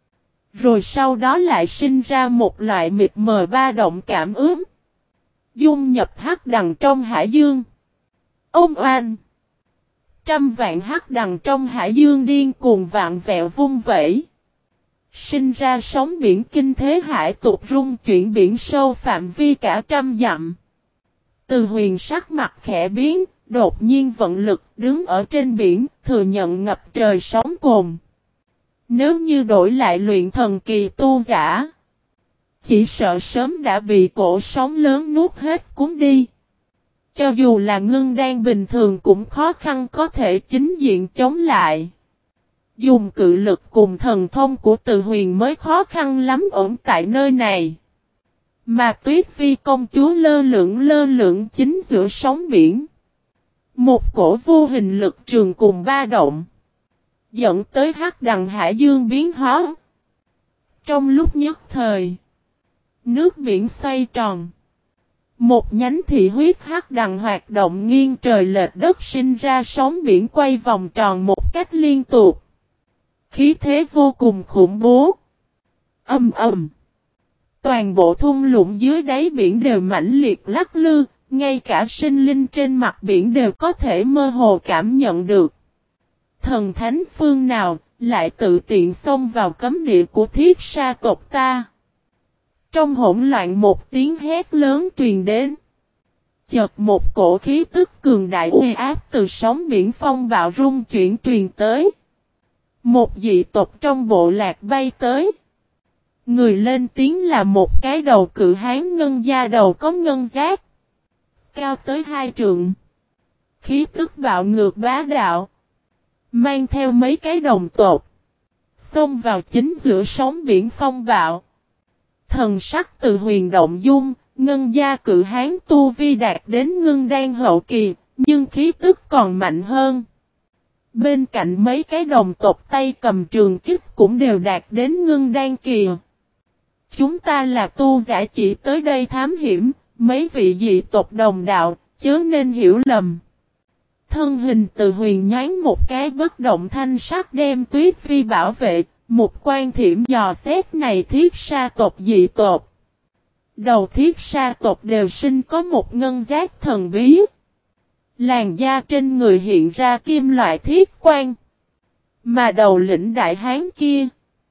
Rồi sau đó lại sinh ra một loại mịt mờ ba động cảm ứng. Dung nhập Hắc Đằng trong hải dương. Ông oan! Trăm vạn Hắc Đằng trong hải dương điên cuồng vạn vẹo vung vẩy. Sinh ra sóng biển kinh thế hải tục rung chuyển biển sâu phạm vi cả trăm dặm. Từ Huyền sắc mặt khẽ biến, đột nhiên vận lực đứng ở trên biển, thừa nhận ngập trời sóng cồn. Nếu như đổi lại luyện thần kỳ tu giả, chỉ sợ sớm đã bị cổ sóng lớn nuốt hết cuốn đi. Cho dù là ngưng đan bình thường cũng khó khăn có thể chính diện chống lại. Dùng cự lực cùng thần thông của Từ Huyền mới khó khăn lắm ổn tại nơi này. Mà Tuyết Phi công chúa lơ lửng lơ lửng chính giữa sóng biển. Một cổ vô hình lực trường cùng ba động. Dẫn tới Hắc Đằng Hải Dương biến hóa. Trong lúc nhất thời. Nước biển xoay tròn. Một nhánh thị huyết Hắc Đằng hoạt động nghiêng trời lệch đất sinh ra sóng biển quay vòng tròn một cách liên tục. Khí thế vô cùng khủng bố. Âm ầm. Toàn bộ thung lũng dưới đáy biển đều mãnh liệt lắc lư, ngay cả sinh linh trên mặt biển đều có thể mơ hồ cảm nhận được. Thần thánh phương nào lại tự tiện xông vào cấm địa của Thiết Sa tộc ta. Trong hỗn loạn một tiếng hét lớn truyền đến. Chợt một cổ khí tức cường đại uy áp từ sóng biển phong bạo rung chuyển truyền tới. Một dị tộc trong bộ lạc bay tới. Người lên tiếng là một cái đầu cự hán ngân da đầu có ngân giác. Cao tới hai trượng. Khí tức bạo ngược bá đạo. Mang theo mấy cái đồng tộc. Xông vào chính giữa sóng biển phong bạo. Thần sắc Từ Huyền động dung. Ngân gia cự hán tu vi đạt đến ngưng đan hậu kỳ. Nhưng khí tức còn mạnh hơn. Bên cạnh mấy cái đồng tộc tay cầm trường kích cũng đều đạt đến ngưng đan kỳ. Chúng ta là tu giả chỉ tới đây thám hiểm, mấy vị dị tộc đồng đạo, chớ nên hiểu lầm. Thân hình Từ Huyền nhánh một cái bất động thanh sắc đem Tuyết Phi bảo vệ, một quan thiểm dò xét này Thiết Sa tộc dị tộc. Đầu Thiết Sa tộc đều sinh có một ngân giác thần bí. Làn da trên người hiện ra kim loại thiết quan. Mà đầu lĩnh đại hán kia.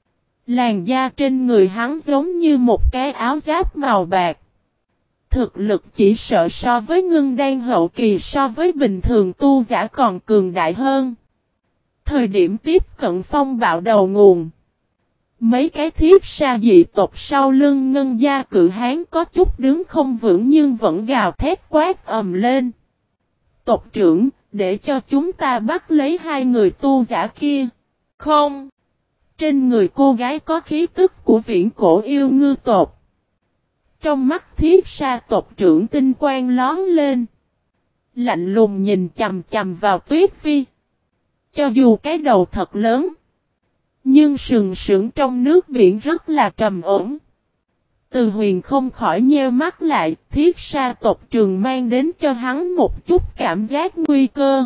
Làn da trên người hắn giống như một cái áo giáp màu bạc. Thực lực chỉ sợ so với ngưng đan hậu kỳ so với bình thường tu giả còn cường đại hơn. Thời điểm tiếp cận phong bạo đầu nguồn. Mấy cái Thiết Sa dị tộc sau lưng ngân gia cự hán có chút đứng không vững nhưng vẫn gào thét quát ầm lên. Tộc trưởng, để cho chúng ta bắt lấy hai người tu giả kia. Không. Trên người cô gái có khí tức của viễn cổ yêu ngư tộc. Trong mắt Thiết Sa tộc trưởng tinh quang lón lên. Lạnh lùng nhìn chầm chầm vào Tuyết Phi. Cho dù cái đầu thật lớn. Nhưng sừng sững trong nước biển rất là trầm ổn. Từ Huyền không khỏi nheo mắt lại, Thiết Sa tộc trường mang đến cho hắn một chút cảm giác nguy cơ.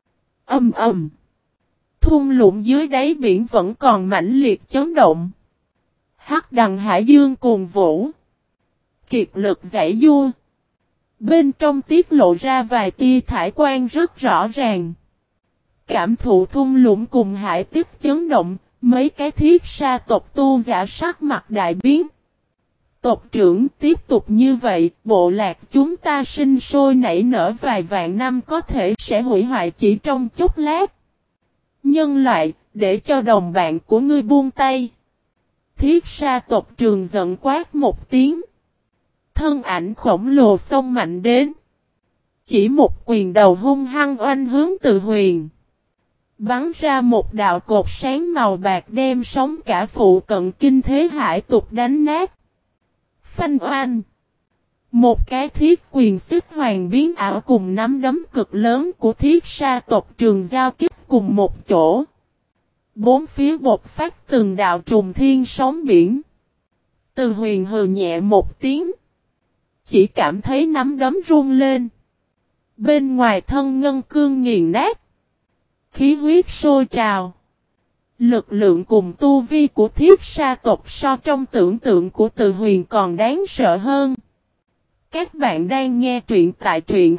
Âm ầm. Thung lũng dưới đáy biển vẫn còn mãnh liệt chấn động. Hắc Đằng Hải Dương cuồn vũ. Kiệt lực giải vua. Bên trong tiết lộ ra vài tia thải quang rất rõ ràng. Cảm thụ thung lũng cùng hải tiếp chấn động, mấy cái thiết sa tộc tu giả sắc mặt đại biến. Tộc trưởng tiếp tục như vậy, bộ lạc chúng ta sinh sôi nảy nở vài vạn năm có thể sẽ hủy hoại chỉ trong chốc lát. Nhân loại, để cho đồng bạn của ngươi buông tay. Thiết sa tộc trường giận quát một tiếng. Thân ảnh khổng lồ xông mạnh đến. Chỉ một quyền đầu hung hăng oanh hướng Từ Huyền. Bắn ra một đạo cột sáng màu bạc đem sóng cả phụ cận kinh thế hải tục đánh nát. Phanh oanh. Một cái thiết quyền xích hoàng biến ảo cùng nắm đấm cực lớn của thiết sa tộc trường giao kích cùng một chỗ. Bốn phía bột phát từng đạo trùng thiên sóng biển. Từ Huyền hừ nhẹ một tiếng. Chỉ cảm thấy nắm đấm run lên. Bên ngoài thân ngân cương nghiền nát. Khí huyết sôi trào. Lực lượng cùng tu vi của thiết sa tộc so trong tưởng tượng của Từ Huyền còn đáng sợ hơn. Các bạn đang nghe truyện tại truyện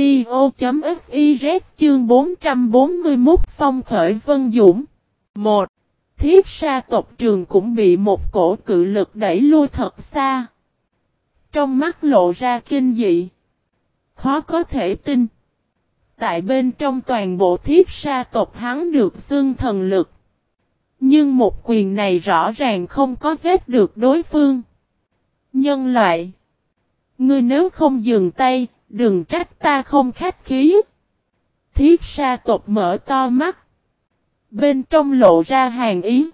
audio.fiz chương bốn trăm bốn mươi mốt Phong khởi Vân Dũng. một. Thiết sa tộc trường cũng bị một cổ cự lực đẩy lui thật xa. Trong mắt lộ ra kinh dị. Khó có thể tin. Tại bên trong toàn bộ thiết sa tộc hắn được xưng thần lực. Nhưng một quyền này rõ ràng không có giết được đối phương. Nhân loại. Ngươi nếu không dừng tay, đừng trách ta không khách khí. Thiết sa tộc mở to mắt. Bên trong lộ ra hàn ý.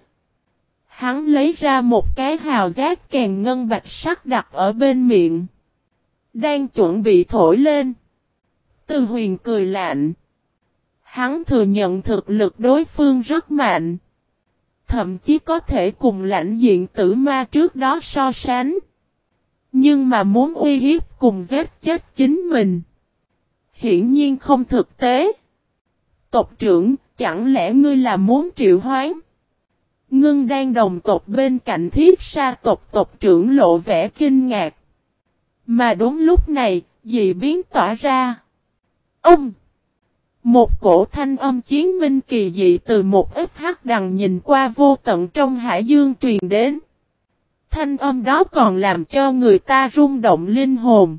Hắn lấy ra một cái hào giác kèn ngân bạch sắc đặt ở bên miệng. Đang chuẩn bị thổi lên. Từ Huyền cười lạnh. Hắn thừa nhận thực lực đối phương rất mạnh. Thậm chí có thể cùng lãnh diện tử ma trước đó so sánh. Nhưng mà muốn uy hiếp cùng giết chết chính mình. Hiển nhiên không thực tế. Tộc trưởng, chẳng lẽ ngươi là muốn triệu hoán? Ngưng đang đồng tộc bên cạnh thiết sa tộc tộc trưởng lộ vẻ kinh ngạc. Mà đúng lúc này, dị biến tỏa ra. Ông! Một cổ thanh âm chiến minh kỳ dị từ một ít hắc đằng nhìn qua vô tận trong hải dương truyền đến. Thanh âm đó còn làm cho người ta rung động linh hồn.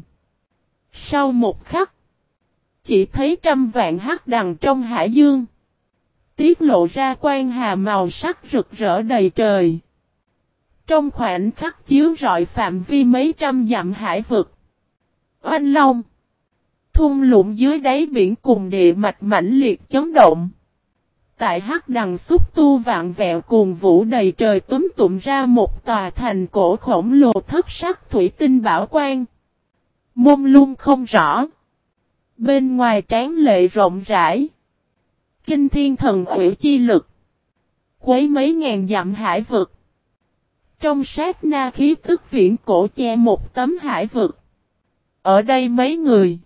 Sau một khắc, chỉ thấy trăm vạn hắc đằng trong hải dương. Tiết lộ ra quang hà màu sắc rực rỡ đầy trời. Trong khoảnh khắc chiếu rọi phạm vi mấy trăm dặm hải vực. Oanh long. Thung lũng dưới đáy biển cùng địa mạch mãnh liệt chấn động. Tại hắc đằng xúc tu vạn vẹo cuồng vũ đầy trời túm tụm ra một tòa thành cổ khổng lồ thất sắc thủy tinh bảo quang. Mông lung không rõ. Bên ngoài tráng lệ rộng rãi. Kinh thiên thần ủy chi lực. Quấy mấy ngàn dặm hải vực. Trong sát na khí tức viễn cổ che một tấm hải vực. Ở đây mấy người.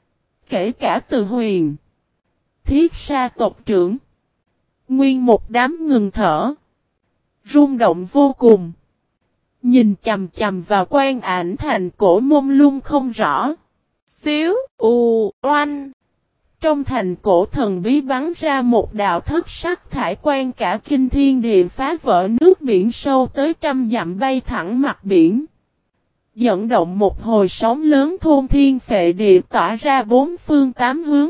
Kể cả Từ Huyền. Thiết sa tộc trưởng. Nguyên một đám ngừng thở. Rung động vô cùng. Nhìn chầm chầm vào quan ảnh thành cổ mông lung không rõ. Xíu, u, oanh. Trong thành cổ thần bí bắn ra một đạo thất sắc thải quan cả kinh thiên địa phá vỡ nước biển sâu tới trăm dặm bay thẳng mặt biển. Dẫn động một hồi sóng lớn thôn thiên phệ địa tỏa ra bốn phương tám hướng.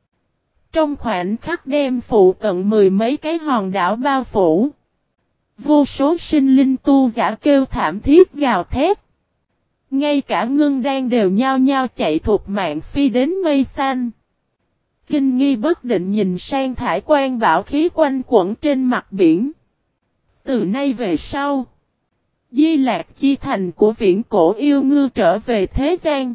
Trong khoảnh khắc đem phụ cận mười mấy cái hòn đảo bao phủ. Vô số sinh linh tu giả kêu thảm thiết gào thét. Ngay cả ngưng đan đều nhao nhao chạy thục mạng phi đến mây xanh. Kinh nghi bất định nhìn sang thải quan bảo khí quanh quẩn trên mặt biển. Từ nay về sau, Di Lạc Chi Thành của viễn cổ yêu ngư trở về thế gian.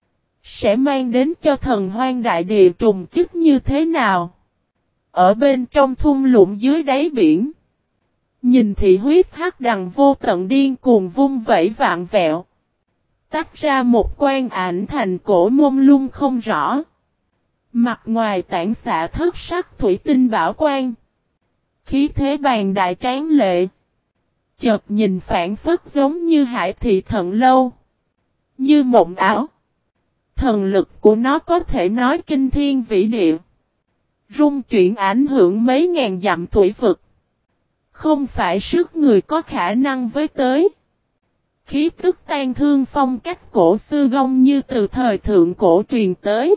Sẽ mang đến cho thần hoang đại địa trùng kích như thế nào? Ở bên trong thung lũng dưới đáy biển. Nhìn thị huyết hắc đằng vô tận điên cuồng vung vẫy vạn vẹo. Tách ra một quan ảnh thành cổ mông lung không rõ. Mặt ngoài tản xạ thất sắc thủy tinh bảo quan. Khí thế bàn đại tráng lệ. Chợt nhìn phản phất giống như hải thị thần lâu. Như mộng ảo. Thần lực của nó có thể nói kinh thiên vĩ địa. Rung chuyển ảnh hưởng mấy ngàn dặm thủy vực. Không phải sức người có khả năng với tới. Khí tức tan thương phong cách cổ xưa gông như từ thời thượng cổ truyền tới.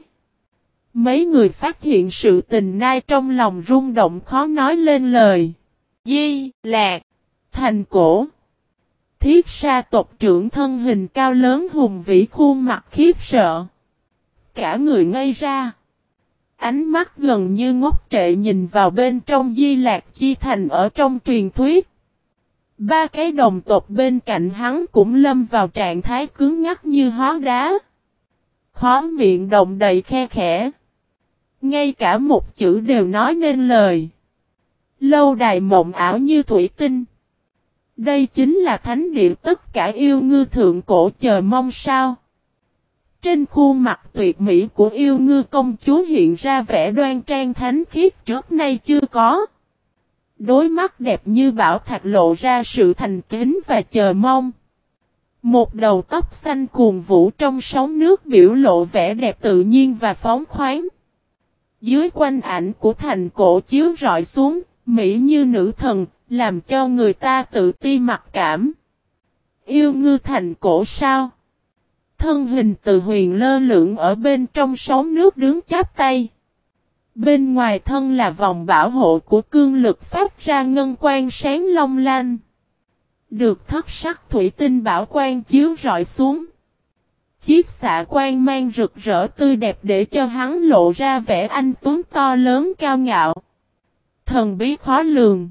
Mấy người phát hiện sự tình nai trong lòng rung động khó nói lên lời. Di Lạc, thành cổ. Thiết sa tộc trưởng thân hình cao lớn hùng vĩ khuôn mặt khiếp sợ. Cả người ngây ra. Ánh mắt gần như ngốc trệ nhìn vào bên trong Di Lạc Chi Thành ở trong truyền thuyết. Ba cái đồng tộc bên cạnh hắn cũng lâm vào trạng thái cứng ngắc như hóa đá. Khó miệng động đầy khe khẽ. Ngay cả một chữ đều nói nên lời. Lâu đài mộng ảo như thủy tinh. Đây chính là thánh địa tất cả yêu ngư thượng cổ chờ mong sao. Trên khuôn mặt tuyệt mỹ của yêu ngư công chúa hiện ra vẻ đoan trang thánh khiết trước nay chưa có. Đôi mắt đẹp như bảo thạch lộ ra sự thành kính và chờ mong. Một đầu tóc xanh cuồn vũ trong sóng nước biểu lộ vẻ đẹp tự nhiên và phóng khoáng. Dưới quanh ảnh của thành cổ chiếu rọi xuống, mỹ như nữ thần, làm cho người ta tự ti mặc cảm. Yêu ngư thành cổ sao? Thân hình từ huyền lơ lửng ở bên trong sóng nước đứng chắp tay. Bên ngoài thân là vòng bảo hộ của cương lực phát ra ngân quang sáng long lanh. Được thất sắc thủy tinh bảo quang chiếu rọi xuống. Chiếc xạ quang mang rực rỡ tươi đẹp để cho hắn lộ ra vẻ anh tuấn to lớn cao ngạo. Thần bí khó lường.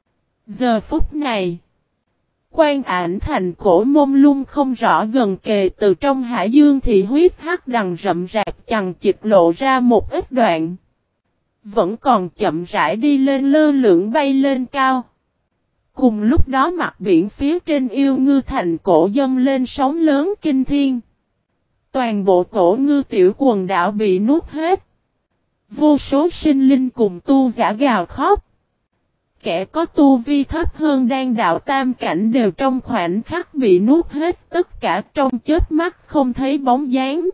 Giờ phút này, quan ảnh thành cổ mông lung không rõ gần kề từ trong hải dương thì huyết hắc đằng rậm rạp chằng chịt lộ ra một ít đoạn. Vẫn còn chậm rãi đi lên lơ lửng bay lên cao. Cùng lúc đó mặt biển phía trên yêu ngư thành cổ dâng lên sóng lớn kinh thiên. Toàn bộ cổ ngư tiểu quần đảo bị nuốt hết. Vô số sinh linh cùng tu giả gào khóc. Kẻ có tu vi thấp hơn đan đạo tam cảnh đều trong khoảnh khắc bị nuốt hết tất cả trong chớp mắt không thấy bóng dáng.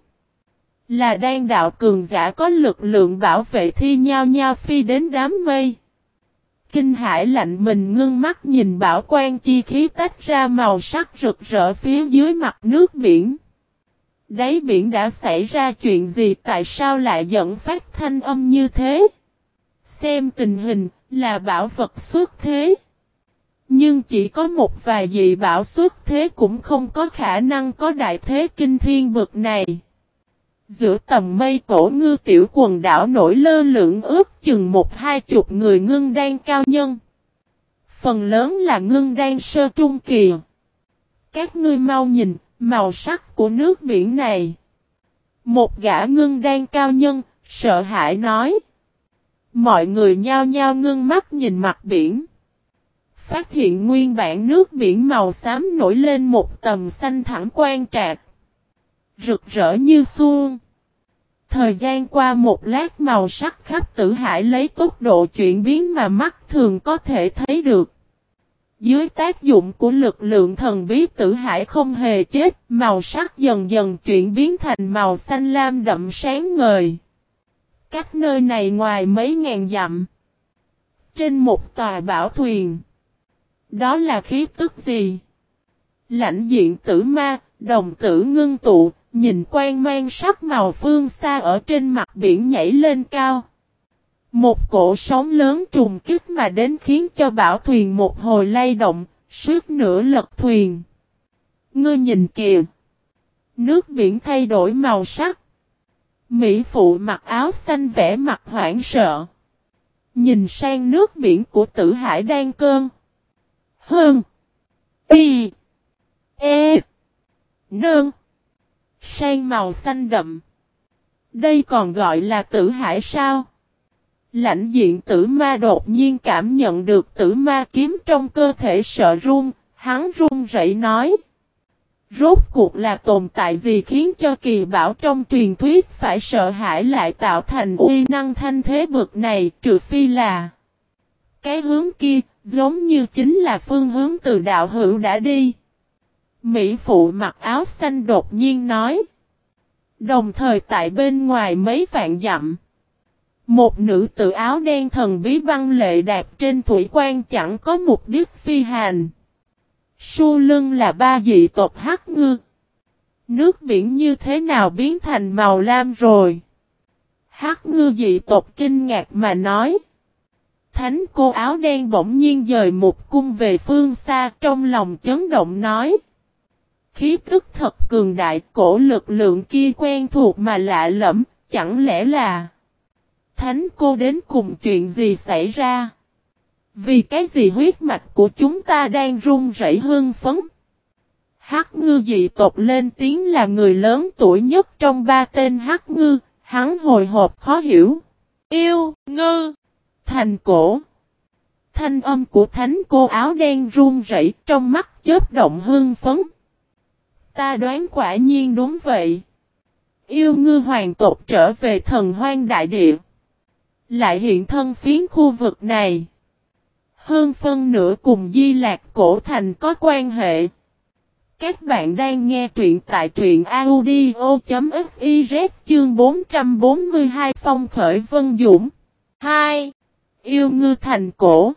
Là đan đạo cường giả có lực lượng bảo vệ thi nhau nhau phi đến đám mây. Kinh hải lạnh mình ngưng mắt nhìn bảo quan chi khí tách ra màu sắc rực rỡ phía dưới mặt nước biển. Đáy biển đã xảy ra chuyện gì tại sao lại dẫn phát thanh âm như thế? Xem tình hình là bảo vật xuất thế. Nhưng chỉ có một vài dị bảo xuất thế cũng không có khả năng có đại thế kinh thiên bực này. Giữa tầm mây cổ ngư tiểu quần đảo nổi lơ lửng ước chừng một hai chục người ngưng đan cao nhân. Phần lớn là ngưng đan sơ trung kỳ. Các ngươi mau nhìn màu sắc của nước biển này. Một gã ngưng đan cao nhân sợ hãi nói. Mọi người nhao nhao ngưng mắt nhìn mặt biển. Phát hiện nguyên bản nước biển màu xám nổi lên một tầm xanh thẳng quang trạc. Rực rỡ như xuân. Thời gian qua một lát màu sắc khắp tử hải lấy tốc độ chuyển biến mà mắt thường có thể thấy được. Dưới tác dụng của lực lượng thần bí tử hải không hề chết, màu sắc dần dần chuyển biến thành màu xanh lam đậm sáng ngời. Cách nơi này ngoài mấy ngàn dặm. Trên một tòa bảo thuyền. Đó là khí tức gì? Lãnh diện tử ma, đồng tử ngưng tụ, nhìn quang mang sắc màu phương xa ở trên mặt biển nhảy lên cao. Một cỗ sóng lớn trùng kích mà đến khiến cho bảo thuyền một hồi lay động, suýt nửa lật thuyền. Ngươi nhìn kìa. Nước biển thay đổi màu sắc. Mỹ phụ mặc áo xanh vẽ mặt hoảng sợ. Nhìn sang nước biển của tử hải đang cơn. Hơn. Y. E. Nơn. Sang màu xanh đậm. Đây còn gọi là tử hải sao? Lãnh diện tử ma đột nhiên cảm nhận được tử ma kiếm trong cơ thể sợ run, hắn run rẩy nói. Rốt cuộc là tồn tại gì khiến cho kỳ bảo trong truyền thuyết phải sợ hãi lại tạo thành uy năng thanh thế bực này, trừ phi là cái hướng kia, giống như chính là phương hướng từ đạo hữu đã đi. Mỹ phụ mặc áo xanh đột nhiên nói. Đồng thời tại bên ngoài mấy vạn dặm. Một nữ tử áo đen thần bí băng lệ đạp trên thủy quan chẳng có mục đích phi hành. Sau lưng là ba dị tộc hắc ngư. Nước biển như thế nào biến thành màu lam rồi? Hắc ngư dị tộc kinh ngạc mà nói. Thánh cô áo đen bỗng nhiên dời một cung về phương xa, trong lòng chấn động nói. Khí tức thật cường đại, cổ lực lượng kia quen thuộc mà lạ lẫm, chẳng lẽ là... Thánh cô đến cùng chuyện gì xảy ra? Vì cái gì huyết mạch của chúng ta đang run rẩy hưng phấn? Hắc ngư dị tộc lên tiếng là người lớn tuổi nhất trong ba tên hắc ngư, hắn hồi hộp khó hiểu. Yêu, ngư, thành cổ. Thanh âm của thánh cô áo đen run rẩy, trong mắt chớp động hưng phấn. Ta đoán quả nhiên đúng vậy. Yêu ngư hoàng tộc trở về thần hoang đại địa. Lại hiện thân phiến khu vực này. Hơn phân nửa cùng Di Lạc Cổ Thành có quan hệ. Các bạn đang nghe truyện tại truyện audio.fiz chương bốn trăm bốn mươi hai Phong khởi Vân Dũng. hai. Yêu ngư thành cổ.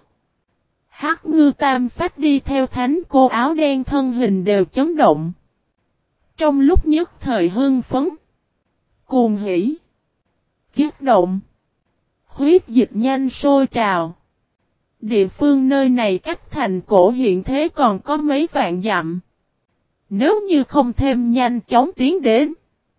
Hắc ngư tam phách đi theo thánh cô áo đen thân hình đều chấn động. Trong lúc nhất thời hưng phấn. Cuồng hỉ. Kiết động. Huyết dịch nhanh sôi trào. Địa phương nơi này cách thành cổ hiện thế còn có mấy vạn dặm. Nếu như không thêm nhanh chóng tiến đến,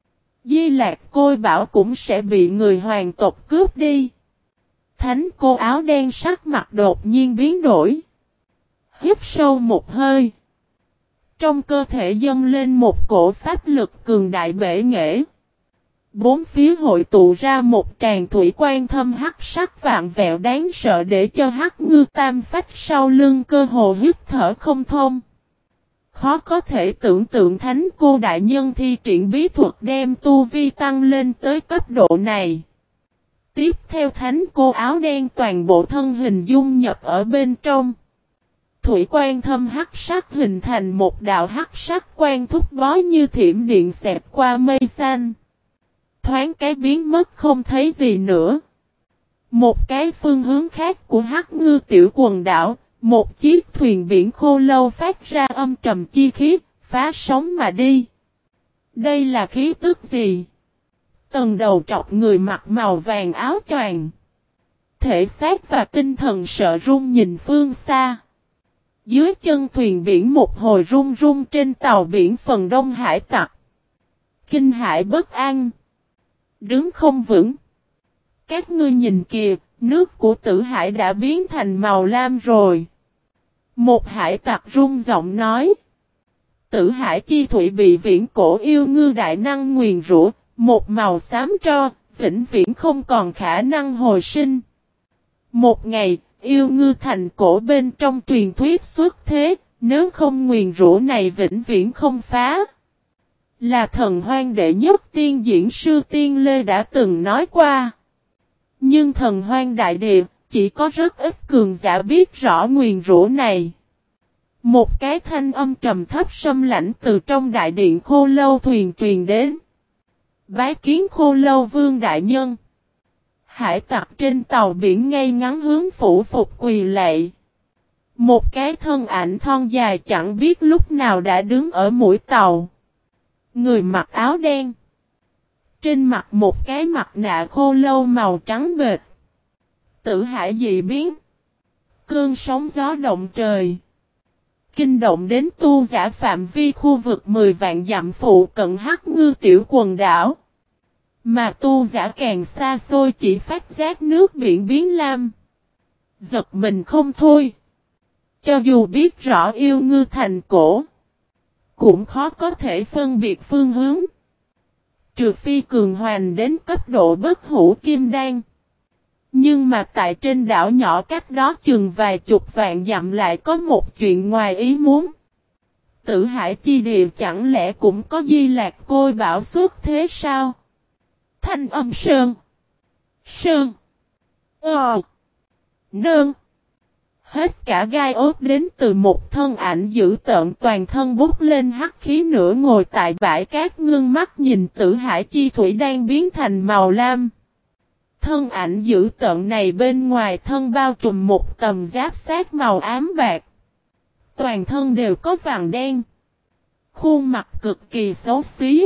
Di Lạc Côi Bảo cũng sẽ bị người hoàng tộc cướp đi. Thánh cô áo đen sắc mặt đột nhiên biến đổi. Hít sâu một hơi. Trong cơ thể dâng lên một cổ pháp lực cường đại bể nghệ. Bốn phía hội tụ ra một tràng thủy quan thâm hắc sắc vạn vẹo đáng sợ để cho hắc ngư tam phách sau lưng cơ hồ hít thở không thông. Khó có thể tưởng tượng thánh cô đại nhân thi triển bí thuật đem tu vi tăng lên tới cấp độ này. Tiếp theo thánh cô áo đen toàn bộ thân hình dung nhập ở bên trong. Thủy quan thâm hắc sắc hình thành một đạo hắc sắc quan thúc bó như thiểm điện xẹt qua mây xanh. Thoáng cái biến mất không thấy gì nữa. Một cái phương hướng khác của hắc ngư tiểu quần đảo, một chiếc thuyền biển khô lâu phát ra âm trầm chi khí, phá sóng mà đi. Đây là khí tức gì? Tầng đầu trọc người mặc màu vàng áo choàng. Thể xác và tinh thần sợ run nhìn phương xa. Dưới chân thuyền biển một hồi rung rung trên tàu biển phần đông hải tặc. Kinh hãi bất an. Đứng không vững. Các ngươi nhìn kìa, nước của tử hải đã biến thành màu lam rồi. Một hải tặc rung giọng nói. Tử hải chi thủy bị viễn cổ yêu ngư đại năng nguyền rủa, một màu xám tro, vĩnh viễn không còn khả năng hồi sinh. Một ngày, yêu ngư thành cổ bên trong truyền thuyết xuất thế, nếu không nguyền rủa này vĩnh viễn không phá. Là thần hoang đệ nhất tiên diễn sư Tiên Lê đã từng nói qua. Nhưng thần hoang đại địa, chỉ có rất ít cường giả biết rõ nguyền rủa này. Một cái thanh âm trầm thấp sâm lãnh từ trong đại điện khô lâu thuyền truyền đến. Bái kiến khô lâu vương đại nhân. Hải tặc trên tàu biển ngay ngắn hướng phủ phục quỳ lạy. Một cái thân ảnh thon dài chẳng biết lúc nào đã đứng ở mũi tàu. Người mặc áo đen. Trên mặt một cái mặt nạ khô lâu màu trắng bệt. Tử hải dị biến. Cơn sóng gió động trời. Kinh động đến tu giả phạm vi khu vực mười vạn dặm phụ cận hắc ngư tiểu quần đảo. Mà tu giả càng xa xôi chỉ phát giác nước biển biến lam. Giật mình không thôi. Cho dù biết rõ yêu ngư thành cổ. Cũng khó có thể phân biệt phương hướng. Trừ phi cường hoành đến cấp độ bất hủ kim đan. Nhưng mà tại trên đảo nhỏ cách đó chừng vài chục vạn dặm lại có một chuyện ngoài ý muốn. Tử hải chi địa chẳng lẽ cũng có Di Lạc Côi Bảo xuất thế sao? Thanh âm sơn. Sơn. Ờ. Nương. Hết cả gai ốt đến từ một thân ảnh dữ tợn toàn thân bút lên hắc khí nửa ngồi tại bãi cát ngưng mắt nhìn tử hải chi thủy đang biến thành màu lam. Thân ảnh dữ tợn này bên ngoài thân bao trùm một tầng giáp sát màu ám bạc. Toàn thân đều có vàng đen. Khuôn mặt cực kỳ xấu xí.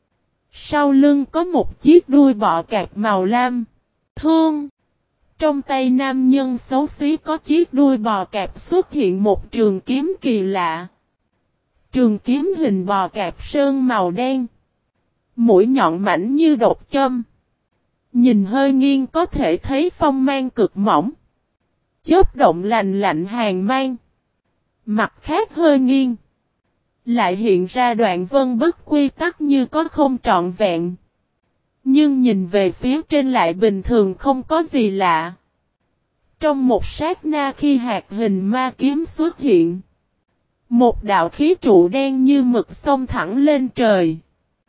Sau lưng có một chiếc đuôi bọ cạp màu lam. Thương. Trong tay nam nhân xấu xí có chiếc đuôi bò cạp xuất hiện một trường kiếm kỳ lạ. Trường kiếm hình bò cạp sơn màu đen. Mũi nhọn mảnh như độc châm. Nhìn hơi nghiêng có thể thấy phong mang cực mỏng. Chớp động lạnh lạnh hàng mang. Mặt khác hơi nghiêng. Lại hiện ra đoạn vân bất quy tắc như có không trọn vẹn. Nhưng nhìn về phía trên lại bình thường không có gì lạ. Trong một sát na khi hạt hình ma kiếm xuất hiện. Một đạo khí trụ đen như mực xông thẳng lên trời.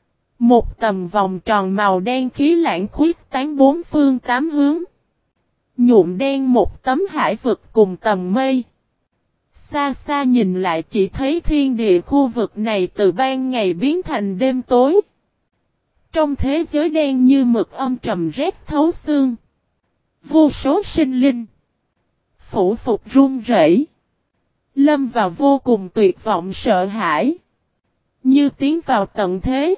Một tầm vòng tròn màu đen khí lãng khuyết tán bốn phương tám hướng. Nhuộm đen một tấm hải vực cùng tầng mây. Xa xa nhìn lại chỉ thấy thiên địa khu vực này từ ban ngày biến thành đêm tối. Trong thế giới đen như mực âm trầm rét thấu xương. Vô số sinh linh. Phủ phục run rẩy. Lâm vào vô cùng tuyệt vọng sợ hãi. Như tiến vào tận thế.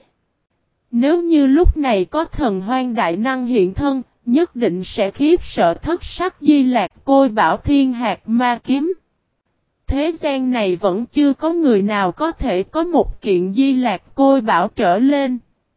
Nếu như lúc này có thần hoang đại năng hiện thân, nhất định sẽ khiếp sợ thất sắc Di Lạc Côi Bảo Thiên Hạt Ma Kiếm. Thế gian này vẫn chưa có người nào có thể có một kiện Di Lạc Côi Bảo trở lên.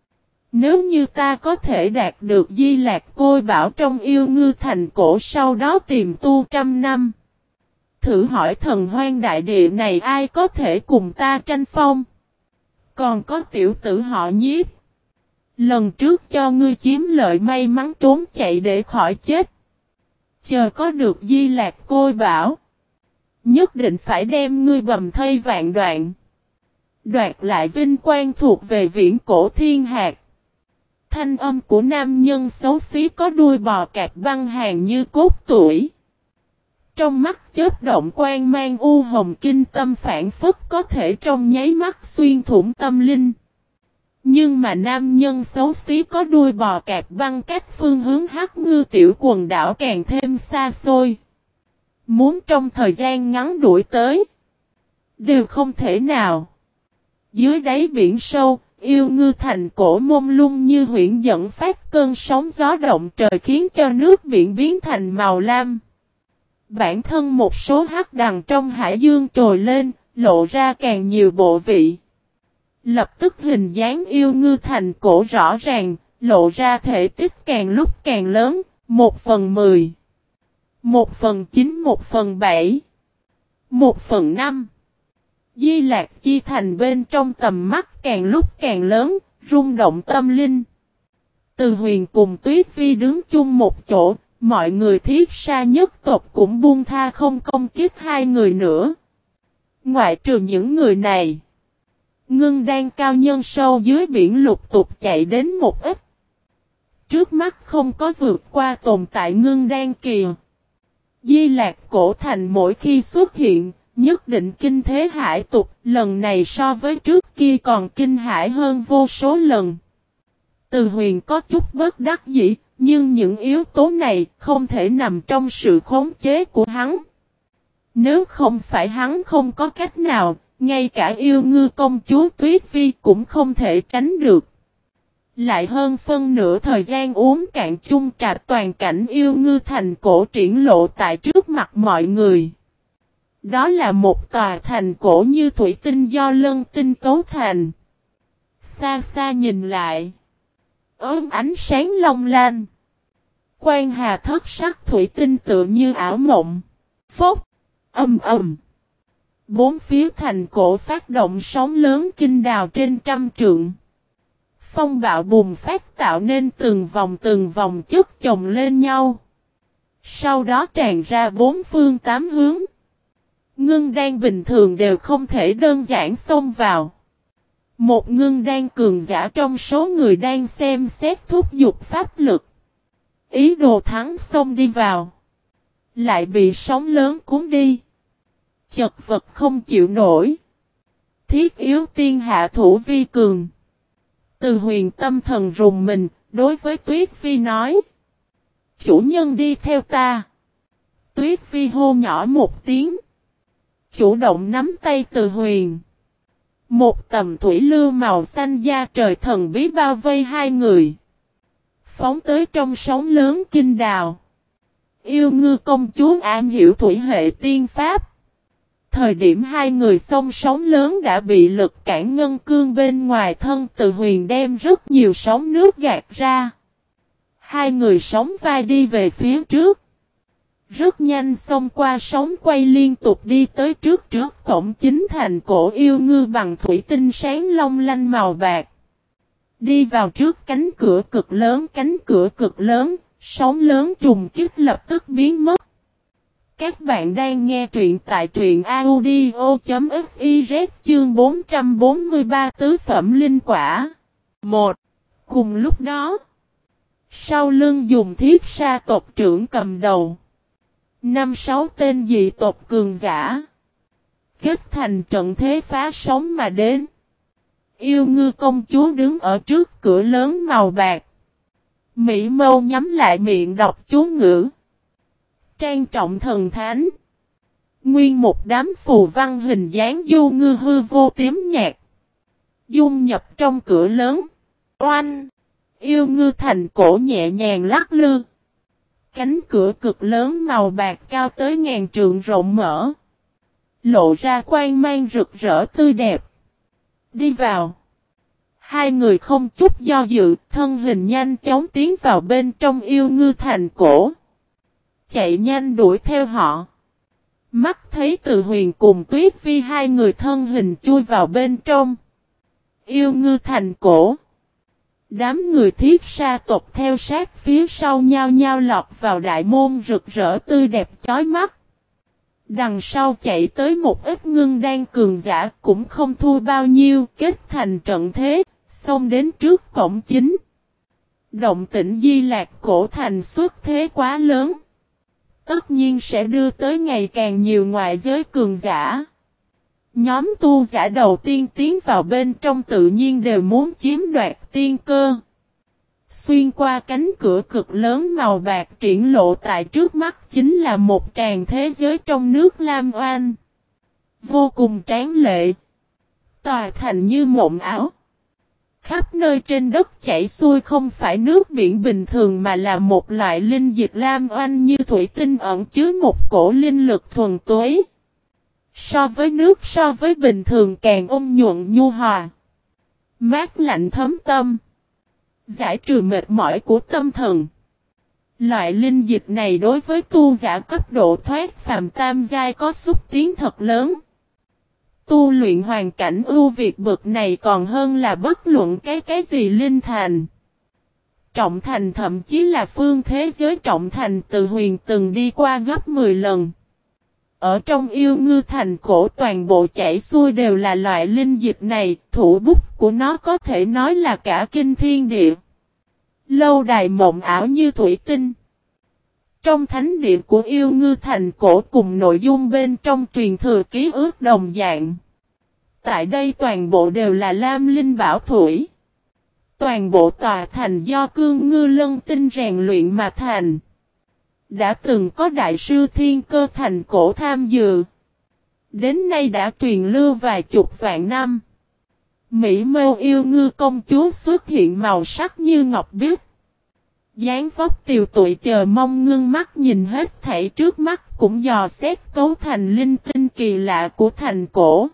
Nếu như ta có thể đạt được Di Lạc Côi Bảo trong Yêu Ngư Thành cổ sau đó tìm tu trăm năm. Thử hỏi thần hoang đại địa này ai có thể cùng ta tranh phong? Còn có tiểu tử họ Nhiếp. Lần trước cho ngươi chiếm lợi may mắn trốn chạy để khỏi chết. Chờ có được Di Lạc Côi Bảo. Nhất định phải đem ngươi bầm thây vạn đoạn. Đoạt lại vinh quang thuộc về viễn cổ thiên hạt. Thanh âm của nam nhân xấu xí có đuôi bò cạp băng hàng như cốt tuổi. Trong mắt chớp động quang mang u hồng kinh tâm phản phất có thể trong nháy mắt xuyên thủng tâm linh. Nhưng mà nam nhân xấu xí có đuôi bò cạp băng cách phương hướng Hắc Ngư tiểu quần đảo càng thêm xa xôi. Muốn trong thời gian ngắn đuổi tới. Đều không thể nào. Dưới đáy biển sâu. Yêu Ngư Thành cổ mông lung như huyễn dẫn phát cơn sóng gió động trời khiến cho nước biển biến thành màu lam. Bản thân một số hắc đằng trong hải dương trồi lên, lộ ra càng nhiều bộ vị. Lập tức hình dáng Yêu Ngư Thành cổ rõ ràng, lộ ra thể tích càng lúc càng lớn, một phần mười, một phần chín, một phần bảy, một phần năm. Di Lạc Chi Thành bên trong tầm mắt càng lúc càng lớn, rung động tâm linh. Từ Huyền cùng Tuyết Vi đứng chung một chỗ, mọi người thiết sa nhất tộc cũng buông tha không công kích hai người nữa. Ngoại trừ những người này, Ngưng Đan cao nhân sâu dưới biển lục tục chạy đến một ít. Trước mắt không có vượt qua tồn tại Ngưng Đan kỳ. Di Lạc cổ thành mỗi khi xuất hiện, nhất định kinh thế hải tục, lần này so với trước kia còn kinh hãi hơn vô số lần. Từ Huyền có chút bất đắc dĩ, nhưng những yếu tố này không thể nằm trong sự khống chế của hắn. Nếu không phải hắn không có cách nào, ngay cả Yêu Ngư công chúa Tuyết Vi cũng không thể tránh được. Lại hơn phân nửa thời gian uống cạn chung trà toàn cảnh Yêu Ngư Thành cổ triển lộ tại trước mặt mọi người. Đó là một tòa thành cổ như thủy tinh do lân tinh cấu thành. Xa xa nhìn lại, ốm ánh sáng long lanh. Quan hà thất sắc thủy tinh tựa như ảo mộng. Phốc, ầm ầm. Bốn phía thành cổ phát động sóng lớn kinh đào trên trăm trượng. Phong bạo bùng phát tạo nên từng vòng từng vòng chất chồng lên nhau. Sau đó tràn ra bốn phương tám hướng. Ngưng đan bình thường đều không thể đơn giản xông vào. Một ngưng đan cường giả trong số người đang xem xét thúc giục pháp lực. Ý đồ thắng xông đi vào. Lại bị sóng lớn cuốn đi. Chật vật không chịu nổi. Thiết yếu tiên hạ thủ vi cường. Từ Huyền tâm thần rùng mình, đối với Tuyết Vi nói. Chủ nhân đi theo ta. Tuyết Phi hô nhỏ một tiếng. Chủ động nắm tay Từ Huyền. Một tầm thủy lưu màu xanh da trời thần bí bao vây hai người. Phóng tới trong sóng lớn kinh đào. Yêu Ngư công chúa am hiểu thủy hệ tiên pháp. Thời điểm hai người xông sóng lớn đã bị lực cản ngân cương bên ngoài thân Từ Huyền đem rất nhiều sóng nước gạt ra. Hai người sóng vai đi về phía trước. Rất nhanh xông qua sóng quay liên tục đi tới trước trước cổng chính thành cổ Yêu Ngư bằng thủy tinh sáng long lanh màu bạc. Đi vào trước cánh cửa cực lớn, cánh cửa cực lớn, sóng lớn trùng kích lập tức biến mất. Các bạn đang nghe truyện tại truyện audio.fiz chương bốn trăm bốn mươi ba tứ phẩm linh quả. một. Cùng lúc đó, sau lưng dùng thiết sa tộc trưởng cầm đầu. Năm sáu tên dị tộc cường giả. Kết thành trận thế phá sóng mà đến. Yêu Ngư công chúa đứng ở trước cửa lớn màu bạc. Mỹ mâu nhắm lại miệng đọc chú ngữ. Trang trọng thần thánh. Nguyên một đám phù văn hình dáng du ngư hư vô tím nhạt. Dung nhập trong cửa lớn. Oanh! Yêu Ngư thành cổ nhẹ nhàng lắc lư. Cánh cửa cực lớn màu bạc cao tới ngàn trượng rộng mở. Lộ ra quang mang rực rỡ tươi đẹp. Đi vào. Hai người không chút do dự, thân hình nhanh chóng tiến vào bên trong Yêu Ngư thành cổ. Chạy nhanh đuổi theo họ. Mắt thấy Từ Huyền cùng Tuyết Phi hai người thân hình chui vào bên trong Yêu Ngư thành cổ. Đám người thiết sa tộc theo sát phía sau nhau nhau lọt vào đại môn rực rỡ tươi đẹp chói mắt. Đằng sau chạy tới một ít ngưng đan cường giả cũng không thua bao nhiêu, kết thành trận thế, xông đến trước cổng chính. Động tĩnh Di Lạc cổ thành xuất thế quá lớn. Tất nhiên sẽ đưa tới ngày càng nhiều ngoại giới cường giả. Nhóm tu giả đầu tiên tiến vào bên trong tự nhiên đều muốn chiếm đoạt tiên cơ. Xuyên qua cánh cửa cực lớn màu bạc triển lộ tại trước mắt chính là một tràng thế giới trong nước lam oanh. Vô cùng tráng lệ. Tòa thành như mộng ảo. Khắp nơi trên đất chảy xuôi không phải nước biển bình thường mà là một loại linh dịch lam oanh như thủy tinh ẩn chứa một cổ linh lực thuần túy. So với nước so với bình thường càng ôn nhuận nhu hòa. Mát lạnh thấm tâm. Giải trừ mệt mỏi của tâm thần. Loại linh dịch này đối với tu giả cấp độ thoát phàm tam giai có xúc tiến thật lớn. Tu luyện hoàn cảnh ưu việt bậc này còn hơn là bất luận cái cái gì linh thành. Trọng thành thậm chí là phương thế giới trọng thành Từ Huyền từng đi qua gấp mười lần. Ở trong Yêu Ngư thành cổ toàn bộ chảy xuôi đều là loại linh dịch này, thủ bút của nó có thể nói là cả kinh thiên địa. Lâu đài mộng ảo như thủy tinh. Trong thánh địa của Yêu Ngư thành cổ cùng nội dung bên trong truyền thừa ký ức đồng dạng. Tại đây toàn bộ đều là lam linh bảo thủy. Toàn bộ tòa thành do cương ngư lân tinh rèn luyện mà thành. Đã từng có đại sư thiên cơ thành cổ tham dự. Đến nay đã truyền lưu vài chục vạn năm. Mỹ mâu Yêu Ngư công chúa xuất hiện màu sắc như ngọc biếc. Dáng vóc tiều tụy chờ mong ngưng mắt nhìn hết thảy trước mắt cũng dò xét cấu thành linh tinh kỳ lạ của thành cổ.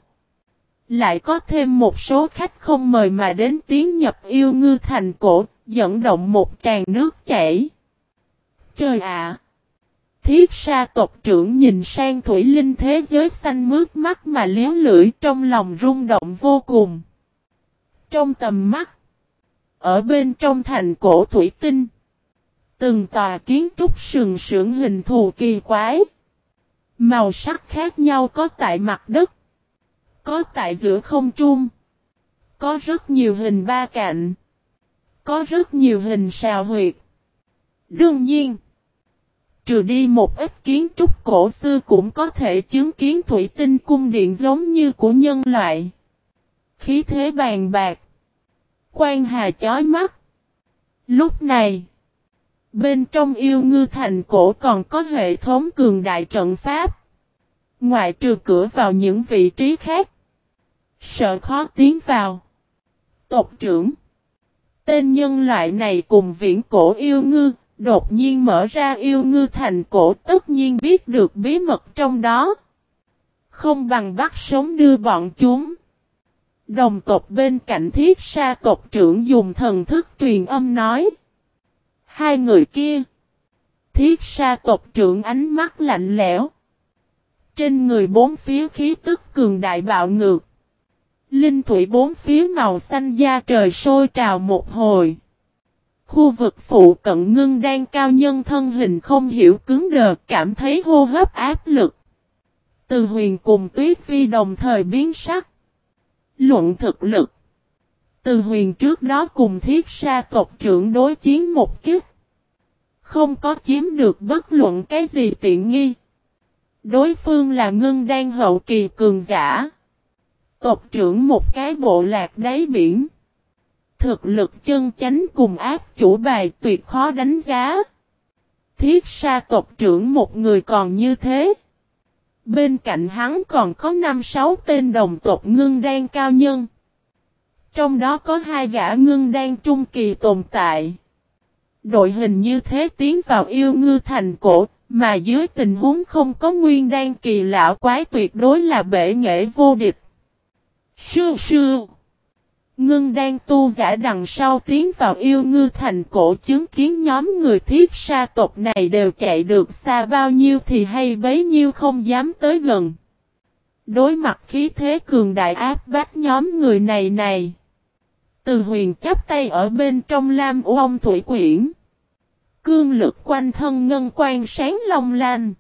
Lại có thêm một số khách không mời mà đến tiến nhập Yêu Ngư thành cổ, dẫn động một tràn nước chảy. Trời ạ! Thiết sa tộc trưởng nhìn sang thủy linh thế giới xanh mướt mắt mà liếu lưỡi trong lòng rung động vô cùng. Trong tầm mắt, ở bên trong thành cổ thủy tinh, từng tòa kiến trúc sừng sững hình thù kỳ quái. Màu sắc khác nhau có tại mặt đất, có tại giữa không trung, có rất nhiều hình ba cạnh, có rất nhiều hình sao huyệt. Đương nhiên, trừ đi một ít kiến trúc cổ xưa cũng có thể chứng kiến thủy tinh cung điện giống như của nhân loại. Khí thế bàn bạc, quang hà chói mắt. Lúc này, Bên trong yêu ngư thành cổ còn có hệ thống cường đại trận pháp. Ngoại trừ cửa vào những vị trí khác, sợ khó tiến vào. Tộc trưởng. Tên nhân loại này cùng viễn cổ yêu ngư, đột nhiên mở ra yêu ngư thành cổ, tất nhiên biết được bí mật trong đó. Không bằng bắt sống đưa bọn chúng. Đồng tộc bên cạnh Thiết Sa tộc trưởng dùng thần thức truyền âm nói. Hai người kia. Thiết Sa tộc trưởng ánh mắt lạnh lẽo. Trên người bốn phía khí tức cường đại bạo ngược. Linh thủy bốn phía màu xanh da trời sôi trào một hồi. Khu vực phụ cận ngưng đang cao nhân thân hình không hiểu cứng đờ, cảm thấy hô hấp áp lực. Từ Huyền cùng Tuyết Vi đồng thời biến sắc. Luận thực lực. Từ Huyền trước đó cùng Thiết Sa tộc trưởng đối chiến một kiếp. Không có chiếm được bất luận cái gì tiện nghi. Đối phương là ngưng đan hậu kỳ cường giả. Tộc trưởng một cái bộ lạc đáy biển. Thực lực chân chánh cùng áp chủ bài tuyệt khó đánh giá. Thiết Sa tộc trưởng một người còn như thế. Bên cạnh hắn còn có năm sáu tên đồng tộc ngưng đan cao nhân. Trong đó có hai gã ngưng đan trung kỳ tồn tại. Đội hình như thế tiến vào yêu ngư thành cổ, mà dưới tình huống không có nguyên đan kỳ lão quái tuyệt đối là bể nghệ vô địch. Sư sư. Ngưng đan tu giả đằng sau tiến vào yêu ngư thành cổ, chứng kiến nhóm người Thiết Sa tộc này đều chạy được xa bao nhiêu thì hay bấy nhiêu không dám tới gần. Đối mặt khí thế cường đại áp bách nhóm người này này. Từ Huyền chắp tay ở bên trong lam ông thủy quyển. Cương lực quanh thân ngân quang sáng long lanh.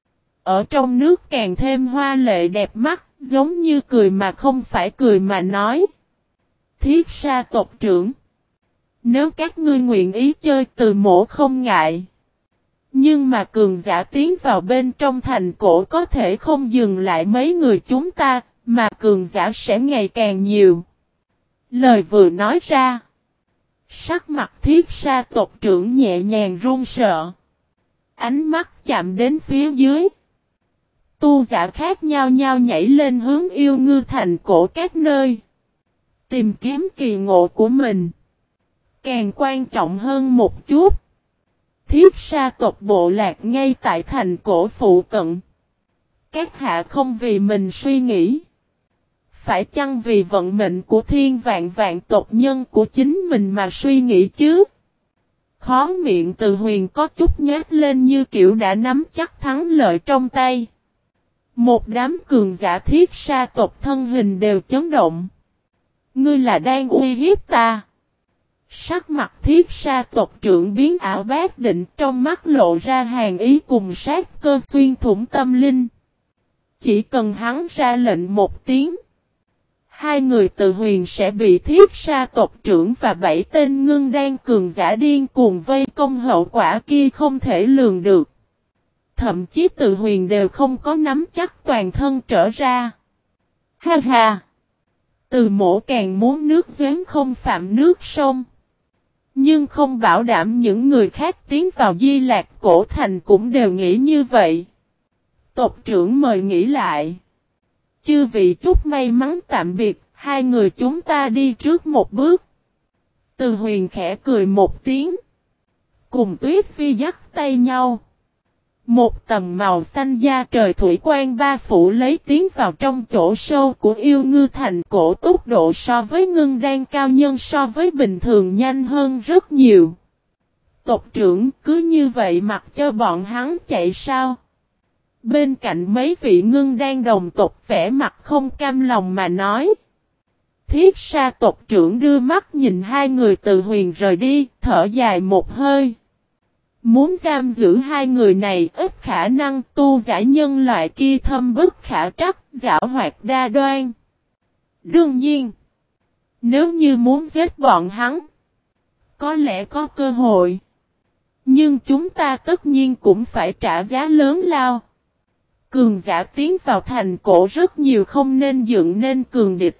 Ở trong nước càng thêm hoa lệ đẹp mắt, giống như cười mà không phải cười mà nói. Thiết Sa tộc trưởng. Nếu các ngươi nguyện ý chơi từ mổ không ngại. Nhưng mà cường giả tiến vào bên trong thành cổ có thể không dừng lại mấy người chúng ta, mà cường giả sẽ ngày càng nhiều. Lời vừa nói ra. Sắc mặt Thiết Sa tộc trưởng nhẹ nhàng run sợ. Ánh mắt chạm đến phía dưới. Tu giả khác nhau nhau nhảy lên hướng yêu ngư thành cổ các nơi. Tìm kiếm kỳ ngộ của mình. Càng quan trọng hơn một chút. Thiết Sa tộc bộ lạc ngay tại thành cổ phụ cận. Các hạ không vì mình suy nghĩ. Phải chăng vì vận mệnh của thiên vạn vạn tộc nhân của chính mình mà suy nghĩ chứ? Khó miệng Từ Huyền có chút nhếch lên như kiểu đã nắm chắc thắng lợi trong tay. Một đám cường giả Thiết Sa tộc thân hình đều chấn động. Ngươi là đang uy hiếp ta. Sắc mặt Thiết Sa tộc trưởng biến ảo bát định, trong mắt lộ ra hàn ý cùng sát cơ xuyên thủng tâm linh. Chỉ cần hắn ra lệnh một tiếng. Hai người Từ Huyền sẽ bị Thiết Sa tộc trưởng và bảy tên ngưng đan cường giả điên cuồng vây công, hậu quả kia không thể lường được. Thậm chí Từ Huyền đều không có nắm chắc toàn thân trở ra. Ha ha! Từ mổ càng muốn nước giếng không phạm nước sông. Nhưng không bảo đảm những người khác tiến vào Di Lạc cổ thành cũng đều nghĩ như vậy. Tộc trưởng mời nghĩ lại. Chư vị chúc may mắn tạm biệt, hai người chúng ta đi trước một bước. Từ Huyền khẽ cười một tiếng. Cùng Tuyết Vi dắt tay nhau. Một tầng màu xanh da trời thủy quang ba phủ lấy tiến vào trong chỗ sâu của yêu ngư thành cổ, tốc độ so với ngưng đan cao nhân so với bình thường nhanh hơn rất nhiều. Tộc trưởng cứ như vậy mặc cho bọn hắn chạy sao? Bên cạnh mấy vị ngưng đan đồng tộc vẻ mặt không cam lòng mà nói. Thiết Sa tộc trưởng đưa mắt nhìn hai người Từ Huyền rời đi, thở dài một hơi. Muốn giam giữ hai người này ít khả năng, tu giả nhân loại kia thâm bất khả trắc, giảo hoạt đa đoan. Đương nhiên, nếu như muốn giết bọn hắn, có lẽ có cơ hội. Nhưng chúng ta tất nhiên cũng phải trả giá lớn lao. Cường giả tiến vào thành cổ rất nhiều, không nên dựng nên cường địch.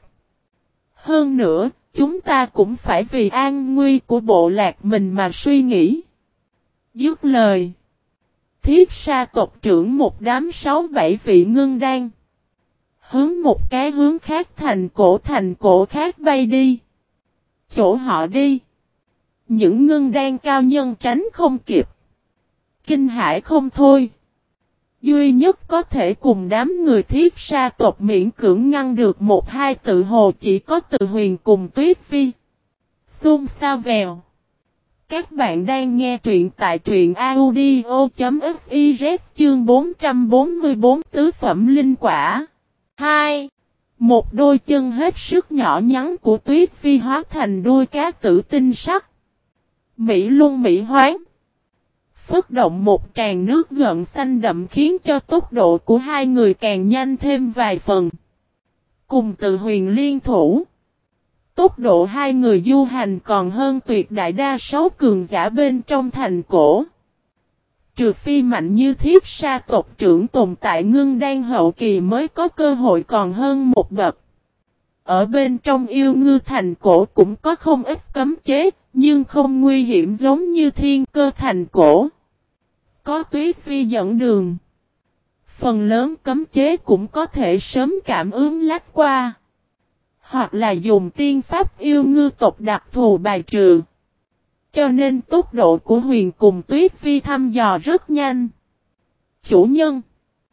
Hơn nữa, chúng ta cũng phải vì an nguy của bộ lạc mình mà suy nghĩ. Dứt lời. Thiết sa tộc trưởng một đám sáu bảy vị ngưng đan. Hướng một cái hướng khác thành cổ thành cổ khác bay đi. Chỗ họ đi. Những ngưng đan cao nhân tránh không kịp. Kinh hãi không thôi. Duy nhất có thể cùng đám người thiết sa tộc miễn cưỡng ngăn được một hai tự hồ chỉ có Từ Huyền cùng Tuyết Phi. Xôn xao vèo. Các bạn đang nghe truyện tại truyện audio.fiz chương bốn trăm bốn mươi bốn tứ phẩm linh quả. hai. Một đôi chân hết sức nhỏ nhắn của Tuyết Phi hóa thành đôi cá tử tinh sắc. Mỹ luân mỹ hoán. Phất động một tràn nước gợn xanh đậm khiến cho tốc độ của hai người càng nhanh thêm vài phần. Cùng Từ Huyền liên thủ. Tốc độ hai người du hành còn hơn tuyệt đại đa số cường giả bên trong thành cổ. Trừ phi mạnh như thiết sa tộc trưởng tồn tại ngưng đan hậu kỳ mới có cơ hội còn hơn một bậc. Ở bên trong yêu ngư thành cổ cũng có không ít cấm chế, nhưng không nguy hiểm giống như thiên cơ thành cổ. Có Tuyết Phi dẫn đường. Phần lớn cấm chế cũng có thể sớm cảm ứng lách qua. Hoặc là dùng tiên pháp yêu ngư tộc đặc thù bài trừ. Cho nên tốc độ của Huyền cùng Tuyết Phi thăm dò rất nhanh. Chủ nhân.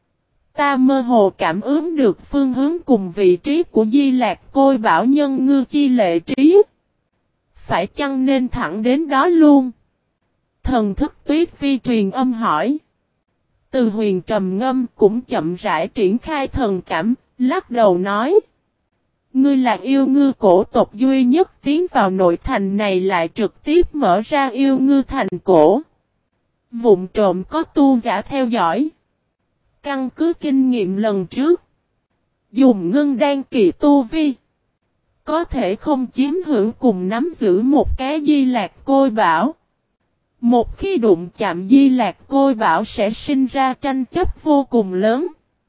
Ta mơ hồ cảm ứng được phương hướng cùng vị trí của Di Lạc Côi Bảo Nhân Ngư Chi Lệ Trí. Phải chăng nên thẳng đến đó luôn? Thần thức Tuyết Phi truyền âm hỏi. Từ Huyền trầm ngâm cũng chậm rãi triển khai thần cảm, lắc đầu nói. Ngươi là yêu ngư cổ tộc duy nhất tiến vào nội thành này lại trực tiếp mở ra yêu ngư thành cổ. Vụn trộm có tu giả theo dõi. Căn cứ kinh nghiệm lần trước. Dùng ngưng đan kỳ tu vi. Có thể không chiếm hữu cùng nắm giữ một cái Di Lạc Côi Bảo. Một khi đụng chạm Di Lạc Côi Bảo sẽ sinh ra tranh chấp vô cùng lớn.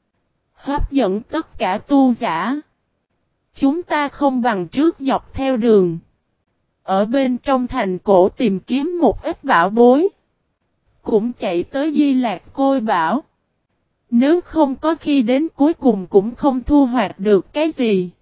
Hấp dẫn tất cả tu giả. Chúng ta không bằng trước dọc theo đường. Ở bên trong thành cổ tìm kiếm một ít bảo bối. Cũng chạy tới Di Lạc Côi Bảo. Nếu không có khi đến cuối cùng cũng không thu hoạch được cái gì.